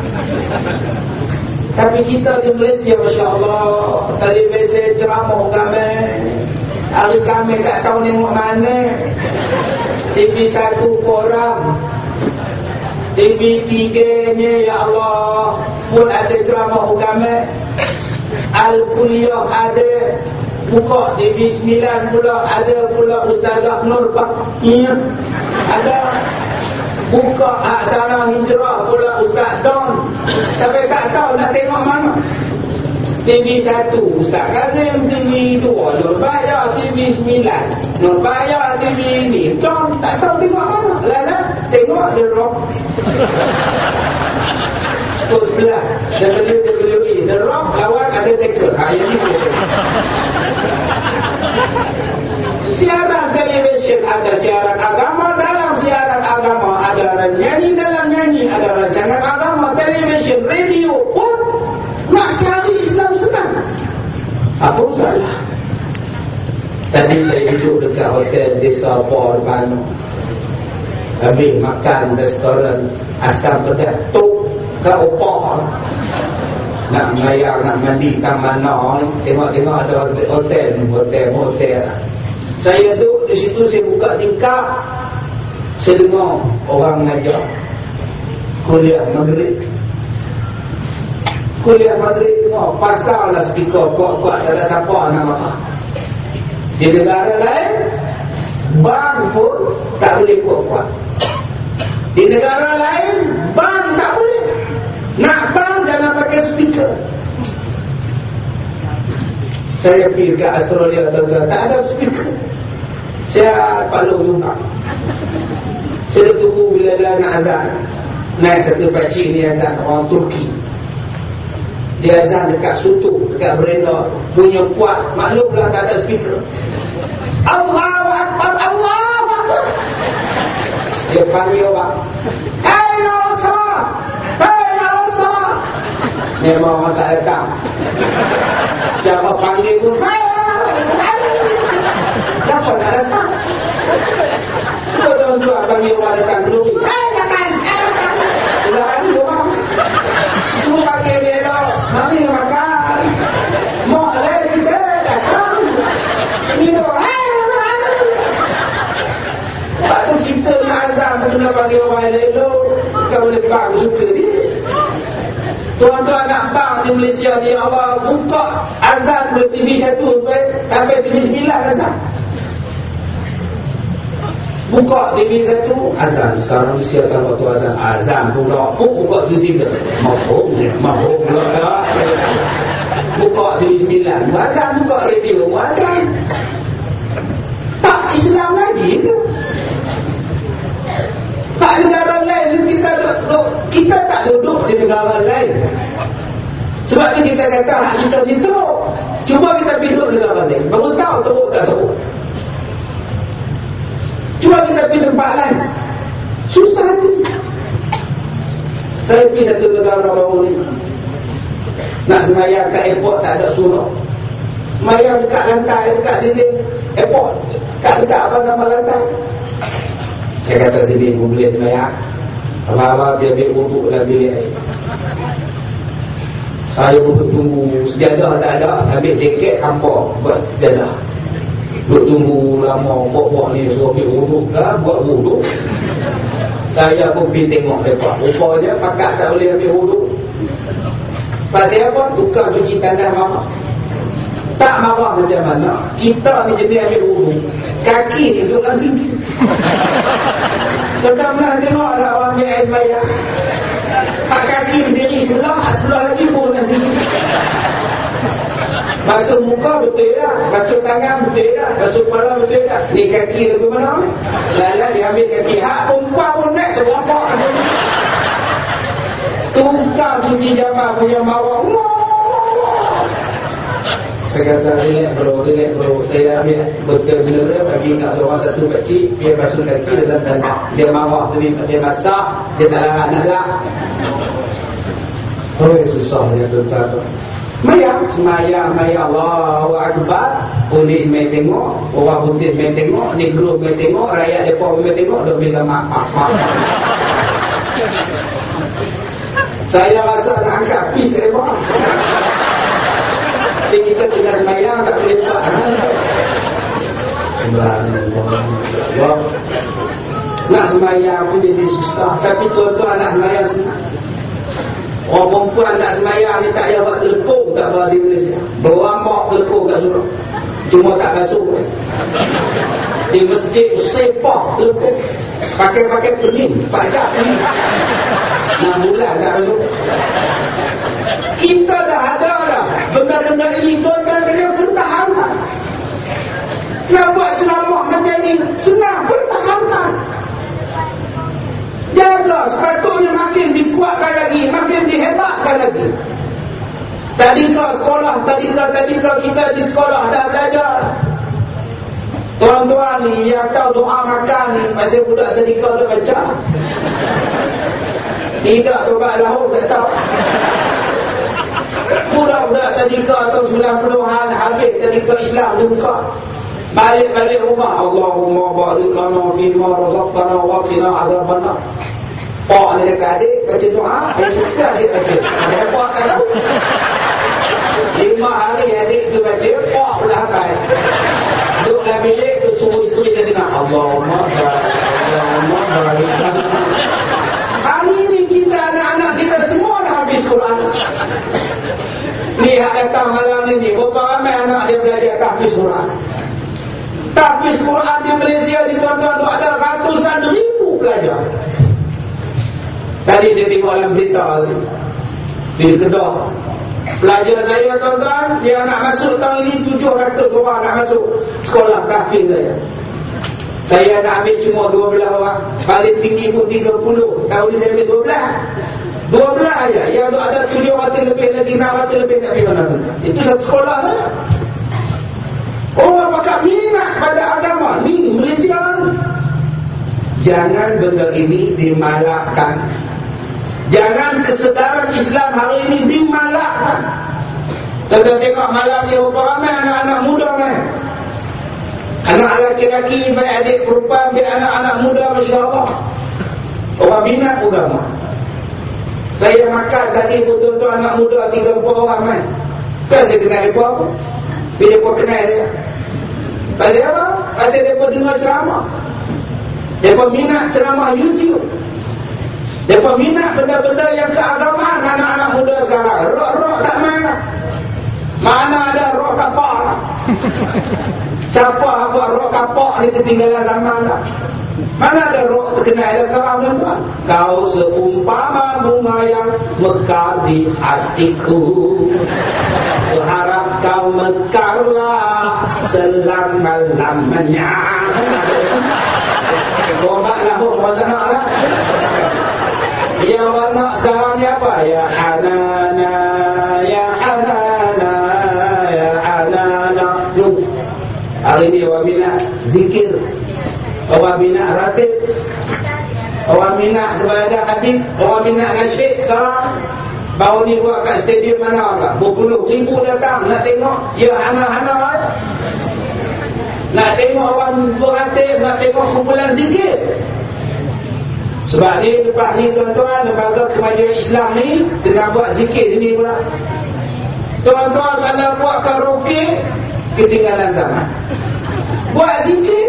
Tapi kita di Malaysia, Masya Allah, tadi biasa ceramah agama. Hari kami tak tahu tengok mana. T V satu korang, T V tiga ni, ya Allah, pun ada ceramah agama. Al-Kuliah ada. Buka T V sembilan pula ada pula Ustazah Nur Bakiyah ada. Buka Aksara Hijrah pula Ustaz Don. Sampai tak tahu nak tengok mana. T V satu Ustaz Kazim, T V dua Nur Bayar, T V sembilan Nur Bayar, T V ni Don. Tak tahu tengok mana. Lala tengok The Rock. Terus sebelah W W E The Rock lawan Undertaker. Ha, yang ni siaran televisyen ada siaran agama, dalam siaran agama ada nyanyi, dalam nyanyi ada rancangan agama. Televisyen, radio pun nak cari Islam senang. Apa salah? Tadi saya duduk dekat hotel Desa Port Bano, habis makan restoran asam pedas tok ke opor. Nak mayang, nak mandi kat mana, tengok-tengok ada hotel ni, hotel-hotel. Saya duduk di situ, saya buka tingkap, saya dengar orang mengajar kuliah maghrib. Kuliah maghrib semua pasal lah speaker kuat-kuat, tak ada siapa nak apa. Di negara lain bang pun tak boleh kuat-kuat. Di negara lain bang tak boleh. Nak bang jangan pakai speaker. Saya pergi ke Australia, tak ada speaker. Saya palu jumpa. Saya tunggu bila dia nak azan. Naik satu pakcik ni azan, orang Turki. Dia azan dekat sutuk, dekat berenda, punya kuat. Maklumlah tak ada speaker. Allahu Akbar, Allahu Akbar. Dia panggil orang, hey Nasrah, hey Nasrah. Memang orang tak datang. Siapa panggil pun, hey Nasrah. Siapa nak datang? Tuan-tuan panggil orang datang dulu. Hey datang, hey datang. Tuan-tuan nak bang di Malaysia ni, Allah buka azan di T V satu sampai T V sembilan azan. Buka T V satu azan. Sekarang siapkan waktu azan. Azan pula pun buka T V tiga. Mahum Mahum pula dah. Buka T V sembilan azan, buka radio azan. Tak Islam lagi ke? Tak negara lain kita duduk, kita tak duduk di negara lain. Sebab itu kita kata hak kita ni teruk. Cuba kita pergi duduk di negara lain, baru tahu teruk tak teruk. Cuba kita pergi tempat lain, susah hati. Saya pergi satu negara baru ni, nak sembahyang kat airport tak ada surat. Sembahyang dekat lantai, dekat dinding airport, kat dekat apa nama lantai. Saya kata sini boleh sembahyang. Apa-apa dia ambil wuduk dalam bilik air. Saya pun tunggu, sejadah tak ada, ambil jaket hampa buat sejadah. Duk tunggu lama, buat-buat ni suruh ambil wuduk lah, buat wuduk. Saya pun pergi tengok mereka. Rupanya pakat tak boleh ambil wuduk. Pasal apa? Tukar cuci tangan mama. Tak marah macam mana. Kita ni jenis ambil wuduk, kaki ni duduk dalam sini. Kita pernah tengok ada orang ambil air sembahyang, hak kaki berdiri sebelah, sebelah lagi pun dalam sini. Basuh muka betul tak? Basuh tangan betul tak? Basuh kepala betul tak? Ni kaki tu ke mana? Lala dia ambil kaki. Hak perempuan pun naik seberapa. Tukar cuci jamaah punya mawar. Saya kata, relax bro, relax bro. Saya ambil betul benda-benda bagi kat seorang satu kecil, dia basuh kaki dalam tanah. Dia marah tadi, saya masak, dia tak larat nak lak. Oh, susah dia tuan-tuan. Semayang, semayang, semayang, Allahu Akbar. Polis main tengok, orang putih main tengok, negro main tengok, rakyat depan main tengok, dia bilang maaf. Saya rasa nak angkat pis ke depan. Jadi kita tengah semayang tak boleh buat. Subhanallah. Nak semayang pun jadi susah. Tapi tuan-tuan nak semayang senang. Orang perempuan nak semayang ni tak payah buat telekong tak buat di Malaysia. Beramak telekong kat surau. Cuma tak basuh. Di masjid sepak telekong. Pakai-pakai pening. Pajak pening. enam bulan tak basuh. Kita dah ada dah benda-benda ini, tuan-tuan kena pertahankan. Nak buat ceramah macam ni senang, pertahankan. Jaga, sepatutnya makin dikuatkan lagi, makin dihebatkan lagi. Tadika sekolah, tadika tadika kita di sekolah dah belajar. Tuan-tuan ni yang tahu doa makan ni, masih budak tadika dah baca. Tidak coba lahur tak tahu. Budak-budak tadika tahun sembilan puluhan habis tadika Islam dibuka. Balik-balik rumah, Allahumma barik lana fima razaqtana wa qina adzabannar. Pak ni dekat adik baca doa, dia suka adik baca. Ada apa tak tahu. Lima hari adik tu baca, pak pula hafal. Duduk dalam bilik tu suruh isteri dia dengar, Allahumma barik, Allahumma barik. Hari ni kita anak-anak kita semua dah habis Quran. Lihat datang malam ni, berapa ramai anak dia belajar tahfiz Quran. Tahfiz Quran di Malaysia di tuan-tuan tu ada ratusan ribu pelajar. Tadi saya tengok dalam berita di Kedah. Pelajar saya tuan-tuan, dia nak masuk tahun ini tujuh ratus orang nak masuk sekolah tahfiz saya. Saya nak ambil cuma dua belas orang. Paling tinggi pun tiga puluh. Tahun ini saya ambil dua belas. dua belas aja. Yang ada tujuh ratus lebih lagi, enam ratus lebih tak pergi mana. Itu satu sekolah saja. Orang pakat minat pada agama ni Malaysia ni. Jangan benda ini dimalakkan. Jangan kesedaran Islam hari ini dimalakkan. Kita tengok malam ni berapa ramai anak-anak muda kan. Anak lelaki-lelaki, baik adik perempuan, baik anak-anak muda, Masya Allah. Orang minat agama. Saya makan tadi betul-betul anak muda tiga empat orang kan. Kan saya kenal mereka apa? Bila mereka kenal saya. Pasal apa? Pasal mereka dengar ceramah. Mereka minat ceramah YouTube. Mereka minat benda-benda yang keagamaan anak-anak muda sekarang. Siapa buat roh kapok ni ketinggalan zaman dah. Mana ada roh terkenal dah sekarang tuan-tuan? Kau seumpama bunga yang mekar di hatiku, berharap kau mekarlah selama-lamanya. Tobatlah pun kau tak nak lah. Yang awak nak sekarang ni apa? Ya Hanana, Ya Hanana, Ya Hanana. Hari ni awak minat zikir, awak minat ratib, awak minat kepada hadis, awak minat nasyid sekarang. Baru ni buat kat stadium mana lah, berpuluh ribu datang nak tengok Ya Hana-Hana. Nak tengok orang beratib, nak tengok kumpulan zikir. Sebab ni lepas ni tuan-tuan, lembaga kemajuan Islam ni tengah buat zikir sini pula. Tuan-tuan kalau buat karaoke, ketinggalan zaman. Buat zikir,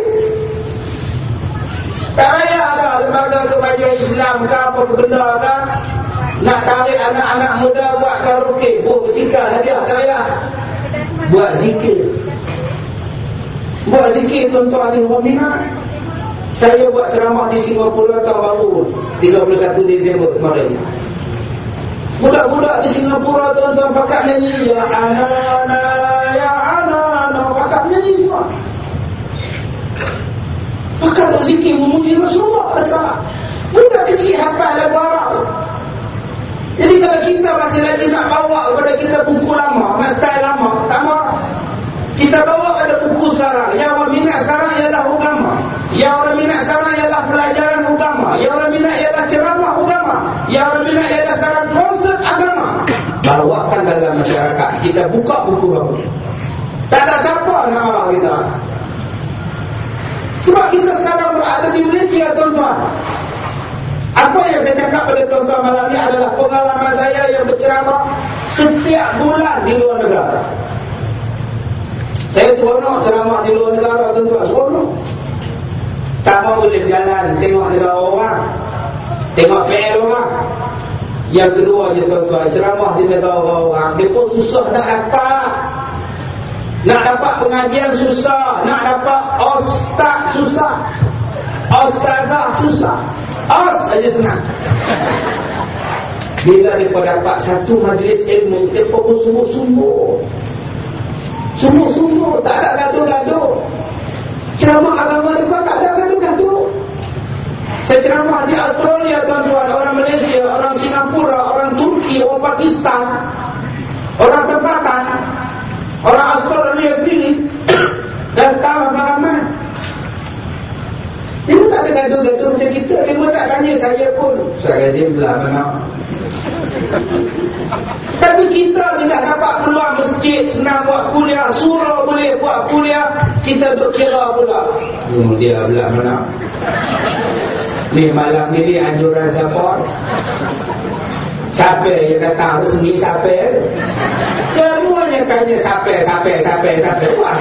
tak payah ada lembaga kemajuan Islam ke apa benda ke nak tarik anak-anak muda buat karaoke, buat bersikal hadiah, tak payah. Buat zikir. Buat zikir tuan-tuan ni orang minat. Saya buat ceramah di Singapura tahun baru tiga puluh satu Disember kemarin. Budak-budak di Singapura tuan-tuan pakat nyanyi Ya Hanana, Ya Hanana, pakat nyanyi semua. Pakat berzikir memuji Rasulullah sekarang. Budak kecil hafal lagu Arab. Jadi kalau kita masih lagi nak bawa kepada kita buku lama, style lama, tak mahu. Kita bawa pada buku sekarang. Yang orang minat sekarang ialah agama. Yang orang minat sekarang ialah pelajaran agama. Yang orang minat ialah ceramah agama. Yang orang minat ialah sekarang konsep agama. Bawakan dalam masyarakat. Kita buka buku baru. Tak ada siapa nak marah kita. Sebab kita sekarang berada di Malaysia tuan-tuan. Apa yang saya cakap pada tuan-tuan malam ini adalah pengalaman saya yang berceramah setiap bulan di luar negara. Saya seronok ceramah di luar negara tuan-tuan, seronok. Tak mahu boleh berjalan tengok negara orang, tengok P L orang. Yang kedua je tuan-tuan, ceramah di negara orang, dia pun susah nak dapat. Nak dapat pengajian susah, nak dapat ustaz susah, ustazah susah. Os saja senang. Bila mereka dapat satu majlis ilmu, mereka pun sungguh-sungguh. Sungguh-sungguh, tak ada gaduh-gaduh. Ceramah agama mereka tak ada gaduh-gaduh. Saya ceramah di Australia tuan-tuan, orang Malaysia, orang Singapura, orang Turki, orang Pakistan, orang tempatan, orang Australia sendiri datang ramai-ramai. Dia tak ada gaduh-gaduh macam kita. Dia pun tak tanya saya pun. Saya rasa belah mana. Tapi kita tidak dapat peluang masjid, senang buat kuliah, surau boleh buat kuliah, kita duk kira pula. Hmm, dia belah mana. Ni malam ni ni anjuran support. Siapa yang datang resmi, siapa? Semuanya tanya siapa, siapa, siapa, siapa. Wah.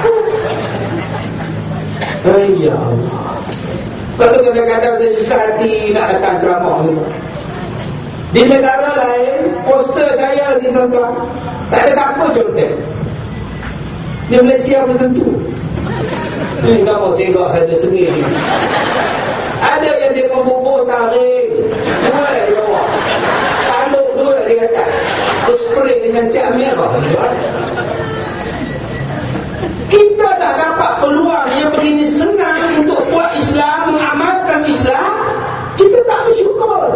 Ya Allah. Kalau kadang-kadang saya susah hati nak datang ceramah ni. Di negara lain, poster saya ni tuan-tuan, tak ada siapa contoh. Di Malaysia pun tentu. Ni tak mahu singgah saya ada sengih ni. Ada yang dia membubur tarik. Dua dia bawa. Taluk dua dia kata. Terus spray dengan cat merah. Kita tak dapat peluang yang begini senang untuk buat Islam, mengamalkan Islam. Kita tak bersyukur.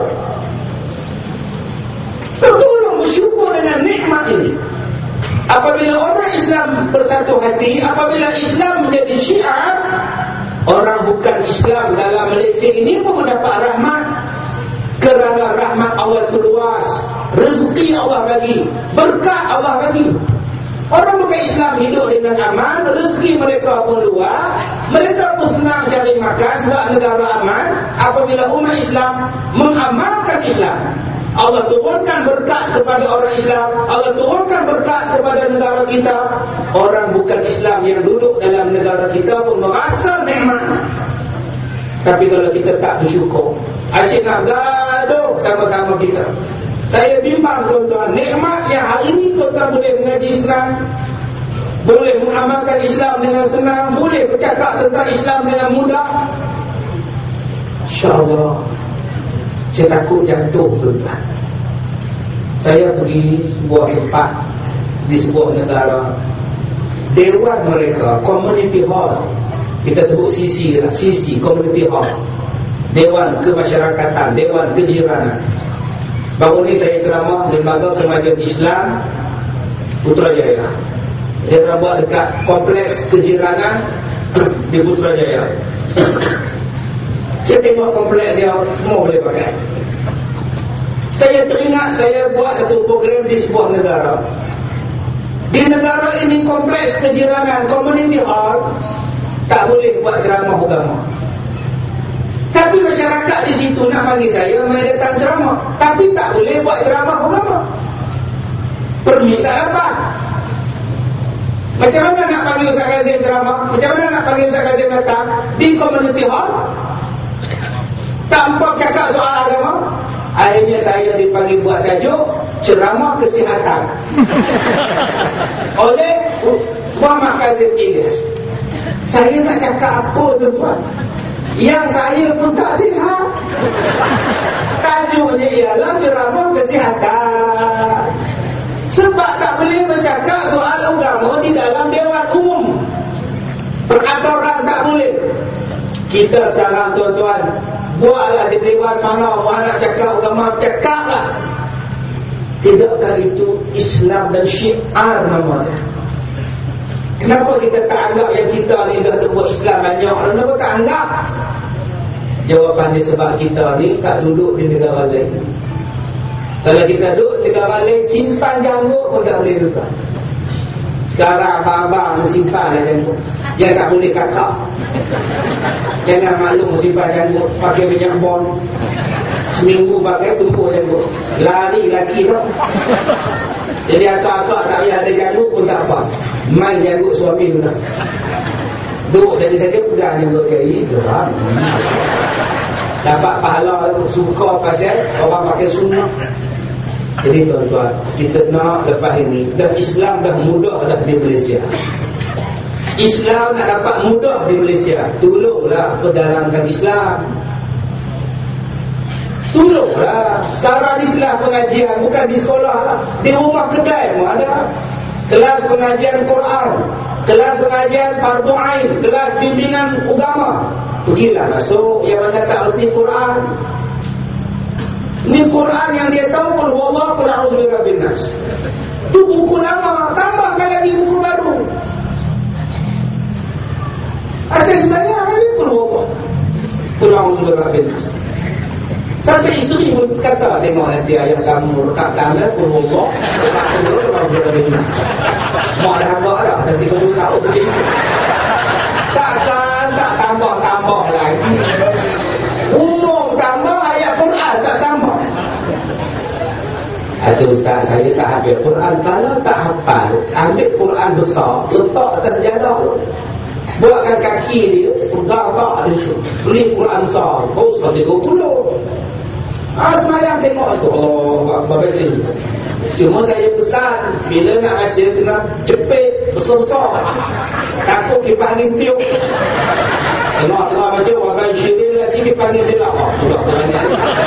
Tolong bersyukur dengan nikmat ini. Apabila orang Islam bersatu hati, apabila Islam menjadi syiar, orang bukan Islam dalam Malaysia ini pun mendapat rahmat. Kerana rahmat Allah itu luas, rezeki Allah bagi, berkat Allah bagi. Orang bukan Islam hidup dengan aman, rezeki mereka pun luas, mereka pun senang cari makan sebab negara aman. Apabila umat Islam mengamalkan Islam, Allah turunkan berkat kepada orang Islam, Allah turunkan berkat kepada negara kita. Orang bukan Islam yang duduk dalam negara kita pun merasa nikmat. Tapi kalau kita tak bersyukur, asyik nak gaduh sama-sama kita. Saya bimbang tuan-tuan, nikmat yang hari ini tuan-tuan boleh mengaji Islam, boleh mengamalkan Islam dengan senang, boleh bercakap tentang Islam dengan mudah. InsyaAllah saya takut jatuh tuan-tuan. Saya pergi sebuah tempat di sebuah negara, dewan mereka, community hall, kita sebut C C lah, C C, community hall, dewan kemasyarakatan, dewan kejiranan. Baru ni saya ceramah di Lembaga Kemajuan Islam Putrajaya. Dia telah buat dekat kompleks kejiranan di Putrajaya. Saya tengok kompleks dia, semua boleh pakai. Saya teringat saya buat satu program di sebuah negara. Di negara ini kompleks kejiranan, community hall, tak boleh buat ceramah agama. Tapi masyarakat di situ nak panggil saya mai datang ceramah, tapi tak boleh buat ceramah agama. Permit tak dapat. Macam mana nak panggil Ustaz Kazim ceramah? Macam mana nak panggil Ustaz Kazim datang di community hall tanpa cakap soal agama? Akhirnya saya dipanggil buat tajuk ceramah kesihatan oleh Muhammad Kazim Ilyas. Saya nak cakap apa tuan-tuan? Yang saya pun tak sihat. Tajuknya ialah ceramah kesihatan. Sebab tak boleh bercakap soal agama di dalam dewan umum. Peraturan tak boleh. Kita sekarang tuan-tuan, buatlah di dewan mana orang nak cakap agama, cakaplah. Tidakkah itu Islam dan syiar namanya? Kenapa kita tak anggap yang kita ni dah buat Islam banyak? Kenapa tak anggap? Jawapannya sebab kita ni tak duduk di negara lain. Kalau kita duduk di negara lain, simpan janggut pun tak boleh juga. Sekarang abang-abang simpan dah janggut. Yang tak boleh kakak. Jangan maklum simpan janggut, pakai minyak bon. Seminggu pakai tumpuk janggut. Lari laki tu. Jadi akak-akak tak payah ada janggut pun tak apa. Main janggut suami tu tak. Duduk saja-saja pegang janggut dia. Geram. Dapat pahala suka pasal orang pakai sunnah. Jadi tuan-tuan, kita nak lepas ini, dan Islam dah mudah dah di Malaysia. Islam nak dapat mudah di Malaysia, tolonglah perdalamkan Islam. Tolonglah. Sekarang ni kelas pengajian bukan di sekolah lah, di rumah kedai pun ada. Kelas pengajian Quran, kelas pengajian Fardu Ain, kelas bimbingan agama. Pergilah masuk yang mana tak erti Quran. Ini Quran yang dia tahu pun wallah qul a'udzu birabbin nas. Itu buku lama, tambahkan lagi buku baru. Asal sebenarnya lagi pun wallah qul a'udzu birabbin nas. Sampai isteri pun kata, tengok nanti ayah kamu rekat kamera qul wallah qul a'udzu birabbin nas. Mak dah agak dah, dah tiga puluh tahun macam itu. Takkan tak tambah-tambah lagi. Umur tambah, ayat Quran tak tambah. Ada ustaz, saya tak hafal Quran. Kalau tak hafal, ambil Quran besar, letak atas sejadah tu, buatkan kaki dia pegang tak dia tu, beli Quran besar, oh seperti dua puluh. Ah, semayang tengok itu, Allah Akbar baca. Cuma saya pesan, bila nak baca kena cepit besar-besar, takut kipas angin tiup. Tengok Allah baca wabai syirin lagi kipas angin silap. Oh sudah berani.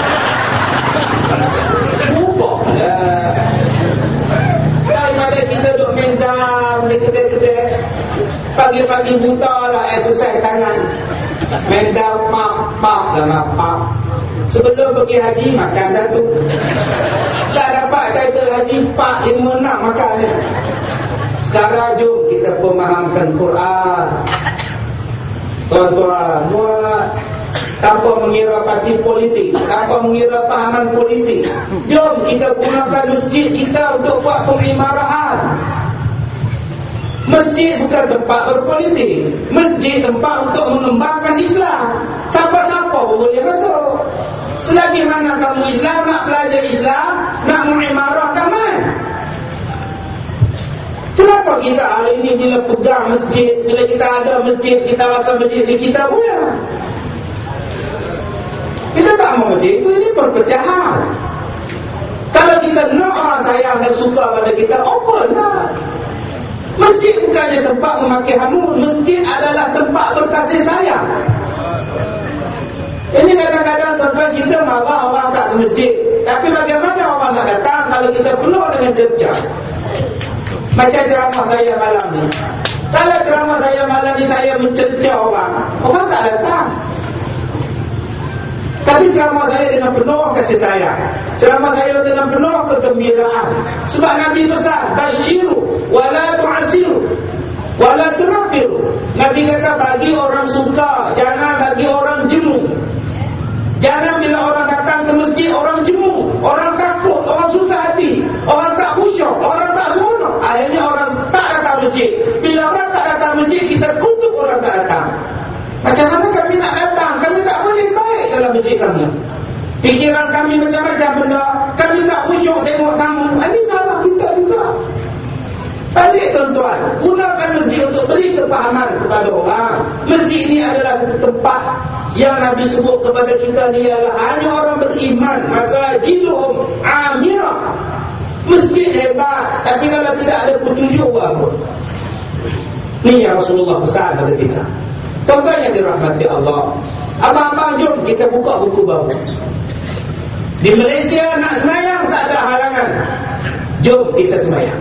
Ubah lah. Daripada kita duduk menzam di kedai-kedai, pagi-pagi buta lah exercise tangan, mendam pak pak sama pak. Sebelum pergi haji makan satu, tak dapat title haji pak lima enam makan. Sekarang jom kita pemahamkan Quran tuan-tuan, muat tanpa mengira parti politik, tanpa mengira pahaman politik. Jom kita gunakan masjid kita untuk buat pengimarahan. Masjid bukan tempat berpolitik, masjid tempat untuk mengembangkan Islam. Siapa-siapa pun boleh masuk. Selagi mana kamu Islam, nak belajar Islam, nak mengimarahkan man. Kenapa kita hari ini bila pegang masjid, bila kita ada masjid, kita rasa masjid di kita punya? Kita tak mau masjid itu, ini perpecahan. Kalau kita nak orang sayang dan suka pada kita, open lah. Masjid bukannya tempat memakai hamun. Masjid adalah tempat berkasih sayang. Ini kadang-kadang tuan-tuan kita marah orang tak ke masjid. Tapi bagaimana orang nak datang kalau kita penuh dengan cerca? Macam ceramah saya malam ni. Kalau ceramah saya malam ni saya mencerca orang, orang tak datang. Tapi ceramah saya dengan penuh kasih sayang, ceramah saya dengan penuh kegembiraan. Sebab Nabi pesan, basyiru wala tu'asiru wala turafiru. Nabi kata bagi orang suka, jangan bagi orang jemu. Jangan bila orang datang ke masjid orang jemu, orang takut, orang susah hati, orang tak khusyuk, orang tak seronok. Akhirnya orang tak datang masjid. Bila orang tak datang masjid, kita kutuk orang tak datang. Macam mana kami nak datang? Kami tak boleh baik dalam masjid kami. Fikiran kami macam-macam benda. Kami tak khusyuk tengok kamu. Ini salah kita juga. Balik tuan-tuan, gunakan masjid untuk beri kefahaman kepada orang. Masjid ini adalah satu tempat yang Nabi sebut kepada kita ni adalah hanya orang beriman. Masajiduhum amirah. Masjid hebat, tapi kalau tidak ada petunjuk apa? Ini yang Rasulullah pesan kepada kita. Tuan-tuan yang dirahmati Allah, abang-abang jom kita buka buku baru. Di Malaysia nak semayang tak ada halangan. Jom kita semayang.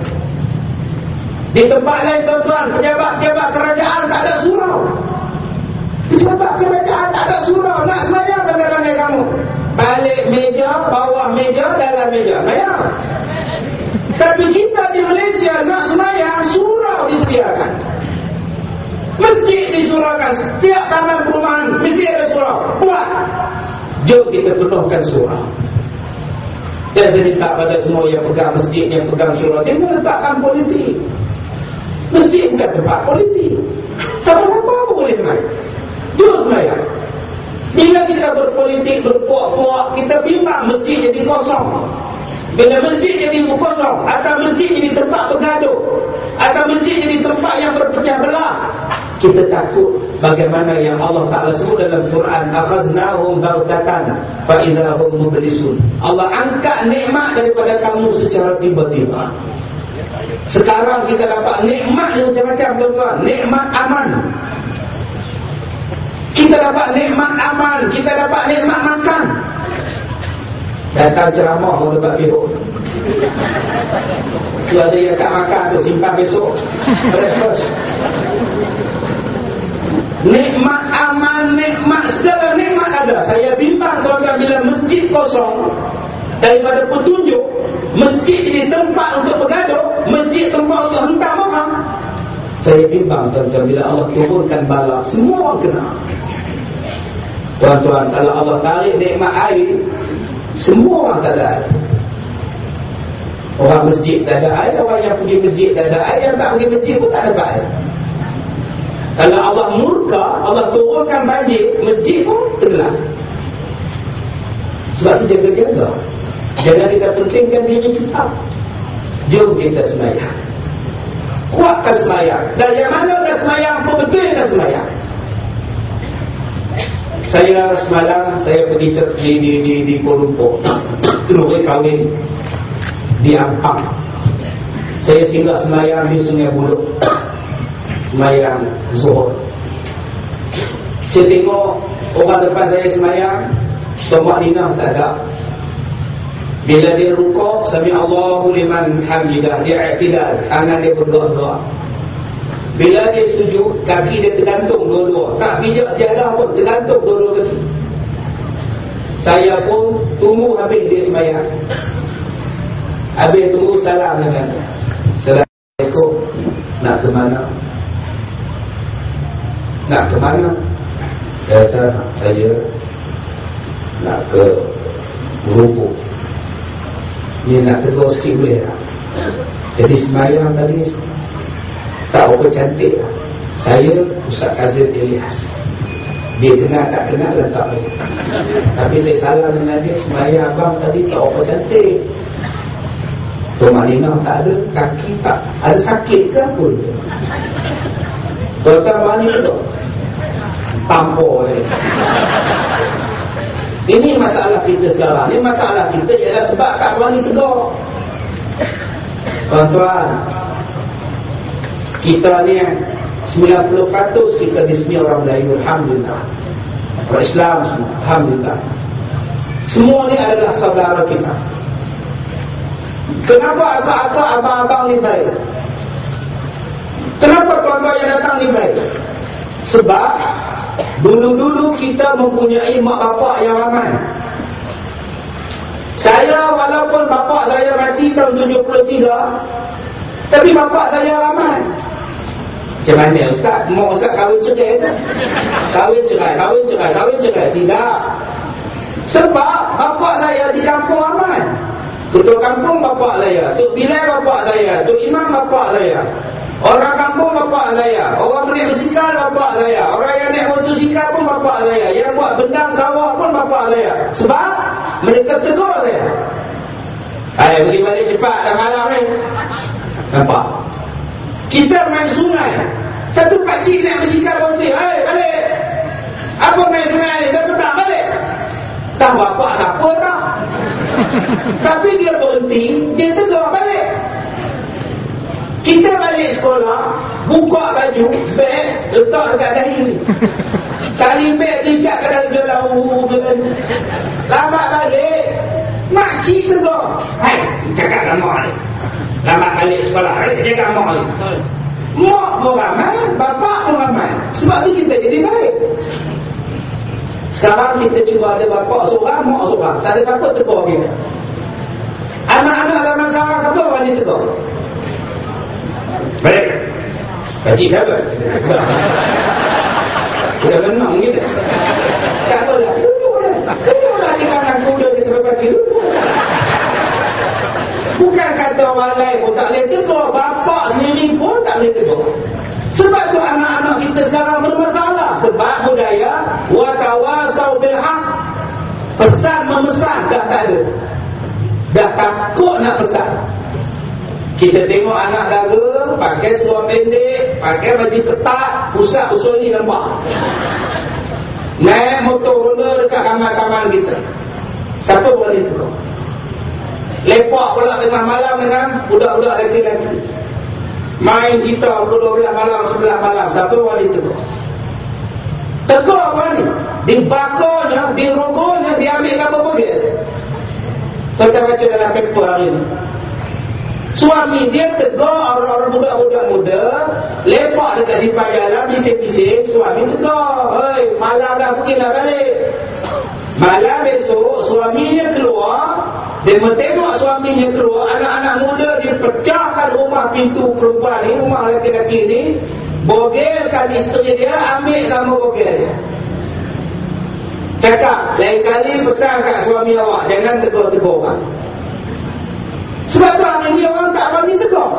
Di tempat lain tuan-tuan, pejabat-pejabat kerajaan tak ada surau. Pejabat kerajaan tak ada surau. Nak semayang pandai-pandai kamu. Balik meja, bawah meja, dalam meja. Semayang. Tapi kita di Malaysia nak semayang, surau disediakan. Masjid disuraukan. Setiap taman perumahan mesti ada surau. Buat. Jom kita penuhkan surau. Dan saya minta pada semua yang pegang masjid, yang pegang surau, jangan letakkan politik. Masjid bukan tempat politik. Siapa-siapa pun boleh main. Jom semayang. Bila kita berpolitik, berpuak-puak, kita bimbang masjid jadi kosong. Bila masjid jadi kosong, atau masjid jadi tempat bergaduh, atau masjid jadi tempat yang berpecah belah, kita takut bagaimana yang Allah Ta'ala sebut dalam Quran, akhaznahum baghtatan fa idahum mublisun. Allah angkat nikmat daripada kamu secara tiba-tiba. Sekarang kita dapat nikmat yang macam-macam tuan-tuan. Nikmat aman. Kita dapat nikmat aman, kita dapat nikmat makan. Datang ceramah orang dapat bihut. Dia ada yang tak makan tu simpan besok. Breakfast. Nikmat aman, nikmat segala nikmat ada. Saya bimbang tuan-tuan bila masjid kosong daripada petunjuk, masjid jadi tempat untuk bergaduh, masjid tempat untuk hentam orang. Saya bimbang tuan-tuan bila Allah turunkan bala, semua orang kena. Tuan-tuan, kalau Allah tarik nikmat air, semua orang tak ada air. Orang masjid tak ada air, orang yang pergi masjid tak ada air, yang tak pergi masjid pun tak ada air. Kalau Allah murka, Allah turunkan banjir, masjid pun tenggelam. Sebab itu jaga-jaga. Jangan kita pentingkan diri kita. Jom kita semayang. Kuatkan semayang. Dan yang mana dah semayang, apa betul yang dah semayang? Saya semalam, saya pergi di, di, di, di Kuala Lumpur. Terus kahwin di Ampang. Saya singgah semayang di Sungai Buloh. Semayang Zuhur. Saya tengok orang depan saya semayang, tombak linah tak ada. Bila dia rukuk, sami Allahu liman hamidah, dia i'tidal, tangan dia berdoa-doa. Bila dia sujud, kaki dia tergantung dua-dua, tak pijak sejadah pun, tergantung dua-dua kaki. Saya pun tunggu habis dia semayang. Habis tunggu salam dengan Assalamualaikum. Nak ke mana? Nak ke mana? Dia kata, saya nak ke Merupuk. Dia nak tegur sikit boleh tak? Jadi semayang tadi tak apa cantik. Saya Ustaz Kazim Ilyas. Dia kenal tak kenal lah tak boleh. Tapi saya salam dengan dia, semayang abang tadi tak apa cantik. Tombak linah tak ada, kaki tak ada, sakit ke apa? Tuan-tuan mana tu? Tampor ni. Ini masalah kita sekarang. Ini masalah kita ialah sebab tak berani tegur. Tuan-tuan, Kita ni sembilan puluh peratus kita di sini orang Melayu, alhamdulillah. Orang Islam semua, alhamdulillah. Semua ni adalah saudara kita. Kenapa akak-akak, abang-abang ni baik? Kenapa tuan-tuan yang datang ni baik? Sebab dulu-dulu kita mempunyai mak bapak yang ramai. Saya walaupun bapak saya mati tahun tujuh puluh tiga, tapi bapak saya ramai. Macam mana Ustaz? Mau Ustaz kahwin cerai tak? Kahwin cerai, kahwin cerai, kahwin cerai. Tidak. Sebab bapak saya di kampung ramai. Ketua kampung bapak saya, Tok Bilal bapak saya, Tok Imam bapak saya, orang kampung bapak saya, orang naik motosikal bapak saya, orang yang naik motosikal pun bapak saya, yang buat bendang sawah pun bapak saya. Sebab mereka tegur saya. Hai, pergi balik cepat, dah malam ni. Nampak? Kita main sungai, satu pakcik naik motosikal berhenti, hai balik. Apa main sungai ni? Dah petang balik. Tak bapak siapa tak? Tapi dia berhenti, dia tegur balik. Kita balik sekolah, buka baju, beg, letak dekat dahi ni. Tali beg tu ikat ke dalam gelau, lambat balik, makcik tegur, hai, cakap dengan mak ni. Lambat balik sekolah, hai, cakap mak ni. Mak pun ramai, bapak pun ramai. Sebab tu kita jadi baik. Sekarang kita cuba ada bapak seorang, mak seorang, tak ada siapa tegur kita. Anak-anak zaman sekarang siapa wali tegur? Baik. Pakcik siapa? Sudah menang kita. Tak apalah. Duduklah. Duduklah di kanan kuda di sebelah pakcik. Bukan kata orang lain pun tak boleh tegur. Bapak sendiri pun tak boleh tegur. Sebab tu anak-anak kita sekarang bermasalah. Sebab budaya wa tawasau bil haq. Pesan memesan dah tak ada. Dah takut nak pesan. Kita tengok anak dara pakai seluar pendek, pakai baju ketat, pusat usul ni nampak. Naik motor Honda dekat kamar-kamar kita. Siapa boleh tu? Lepak pula tengah malam dengan budak-budak lelaki-lelaki. Main kita pukul dua belas malam, sebelas malam. Siapa boleh tu? Tegur apa ni? Dibakarnya, dirogolnya, diambil apa bogel. Kita baca dalam paper hari ni. Suami dia tegur orang-orang budak-budak muda, lepak dekat simpang jalan, bising-bising. Suami tegur, hei, malam dah pergilah balik. Malam besok suaminya keluar, dia mentengok suaminya keluar, anak-anak muda dia pecahkan rumah pintu perempuan ni, rumah lelaki-lelaki ni, bogelkan isteri dia, ambil nama bogel dia. Cakap, lain kali pesan kat suami awak, jangan tegur-tegur orang. Sebab tu hari ni orang tak berani tegur.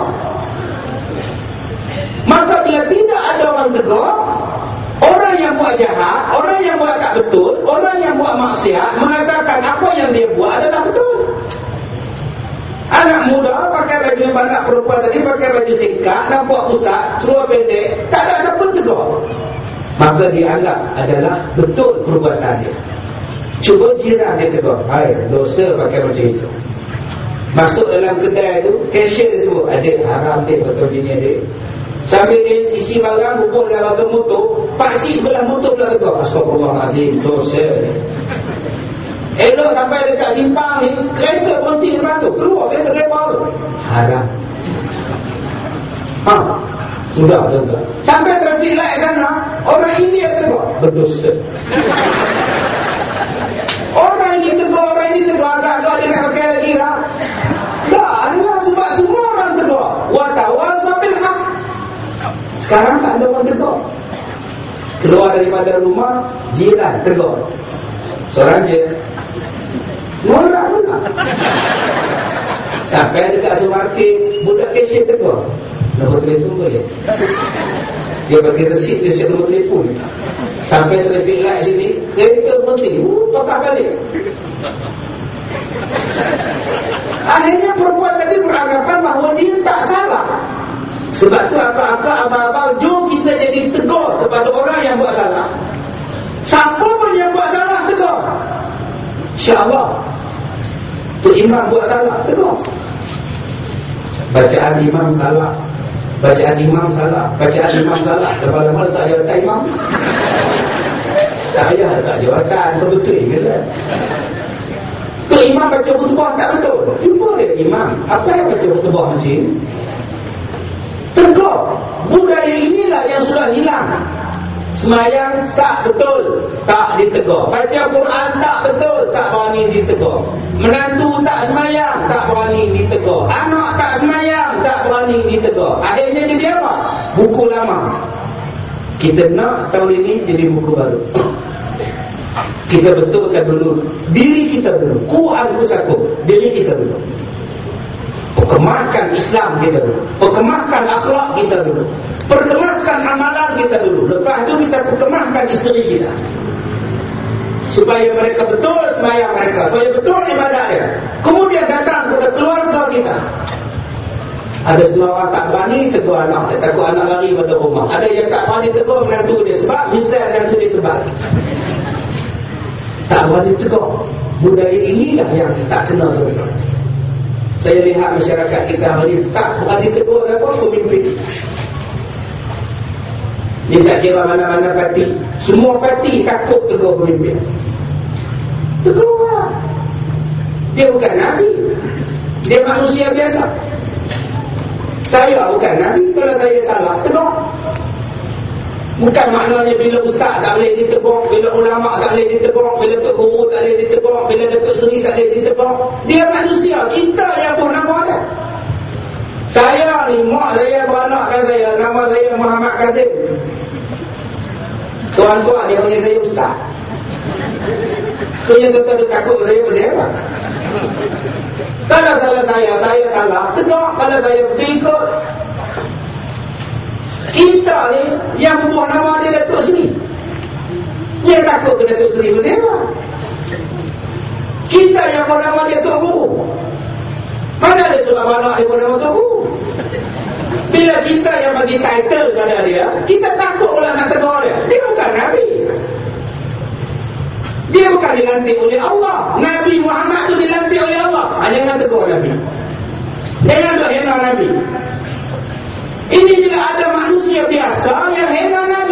Maka bila tidak ada orang tegur, orang yang buat jahat, orang yang buat tak betul, orang yang buat maksiat mengatakan apa yang dia buat adalah betul. Anak muda pakai baju banyak perempuan tadi pakai baju singkat, nampak pusat, seluar pendek, tak ada siapa tegur. Maka dianggap adalah betul perbuatan dia. Cuba jiran dia tegur, hai, dosa pakai macam itu. Masuk dalam kedai tu, cashier sebut, adik haram adik betul bini adik. Sambil dia isi barang, buku dalam bagian motor, pakcik sebelah motor pula tegur, astagfirullahaladzim, dosa. Elok sampai dekat simpang ni, kereta berhenti depan tu, keluar kereta kereta tu, haram. Ha, sudah juga. Sampai traffic light sana, orang India tegur, berdosa. Orang ini tegur, orang ini tegur, agak-agak dia nak pakai lagi lah. Tak, adalah sebab semua orang tegur. Wa tawasau bil haq. Sekarang tak ada orang tegur. Keluar daripada rumah, jiran tegur. Seorang je. Norak pula. Sampai dekat supermarket, budak cashier tegur. Nombor telefon boleh. Dia bagi resit, dia siap nombor telefon. Sampai traffic light sini, kereta berhenti, uh, total balik. Akhirnya perempuan tadi beranggapan bahawa dia tak salah. Sebab tu akak-akak, abang-abang, jom kita jadi tegur kepada orang yang buat salah. Siapa pun yang buat salah, tegur. InsyaAllah. Tu imam buat salah, tegur. Bacaan imam salah, Bacaan imam salah, bacaan imam salah. Lama-lama tak jawatan imam. Tak payah tak jawatan, betul ke lah. Tu imam baca khutbah tak betul. Jumpa dia imam, apa yang baca khutbah macam ni? Tegak. Budaya inilah yang sudah hilang. Semayang tak betul, tak ditegur. Baca Quran tak betul, tak berani ditegur. Menantu tak semayang, tak berani ditegur. Anak tak semayang, tak berani ditegur. Akhirnya jadi apa? Buku lama. Kita nak tahun ini jadi buku baru. Kita betulkan dulu diri kita dulu. Quran kusaku, diri kita dulu. Perkemaskan Islam kita dulu, perkemaskan akhlak kita dulu, perkemaskan amalan kita dulu. Lepas itu kita perkemaskan isteri kita, supaya mereka betul sembahyang mereka, supaya betul ibadat dia. Kemudian datang kepada keluarga kita. Ada semua orang tak berani tegur anak dia, takut anak lari pada rumah. Ada yang tak berani tegur menantu dia, sebab misal menantu dia terbalik. Tak berani tegur. Budaya inilah yang tak kena betul. Saya lihat masyarakat kita hari ini tak berani tegur apa pemimpin. Dia tak kira mana-mana parti, semua parti takut tegur pemimpin. Tegur lah. Dia bukan Nabi, dia manusia biasa. Saya bukan Nabi, kalau saya salah tegur. Bukan maknanya bila ustaz tak boleh ditegur, bila ulama tak boleh ditegur, bila tok guru tak boleh ditegur, bila datuk seri tak boleh ditegur. Dia manusia, kita yang pun nama dia. Saya ni, mak saya beranakkan saya, nama saya Muhammad Kazim. Tuan-tuan dia panggil saya ustaz. Tu yang kata dia takut saya pasal apa? Kalau salah saya, saya salah tegur. Kalau saya betul ikut. Kita ni yang buat nama dia Datuk Seri, dia takut ke Datuk Seri bersama. Kita yang buat nama dia Tok Guru, mana ada sebab anak dia buat nama Tok Guru. Bila kita yang bagi title pada dia, kita takut orang nak tegur dia. Dia bukan Nabi, dia bukan dilantik oleh Allah. Nabi Muhammad tu dilantik oleh Allah. Jangan tegur Nabi, jangan duk hina Nabi. Ini bila ada manusia biasa yang hina Nabi.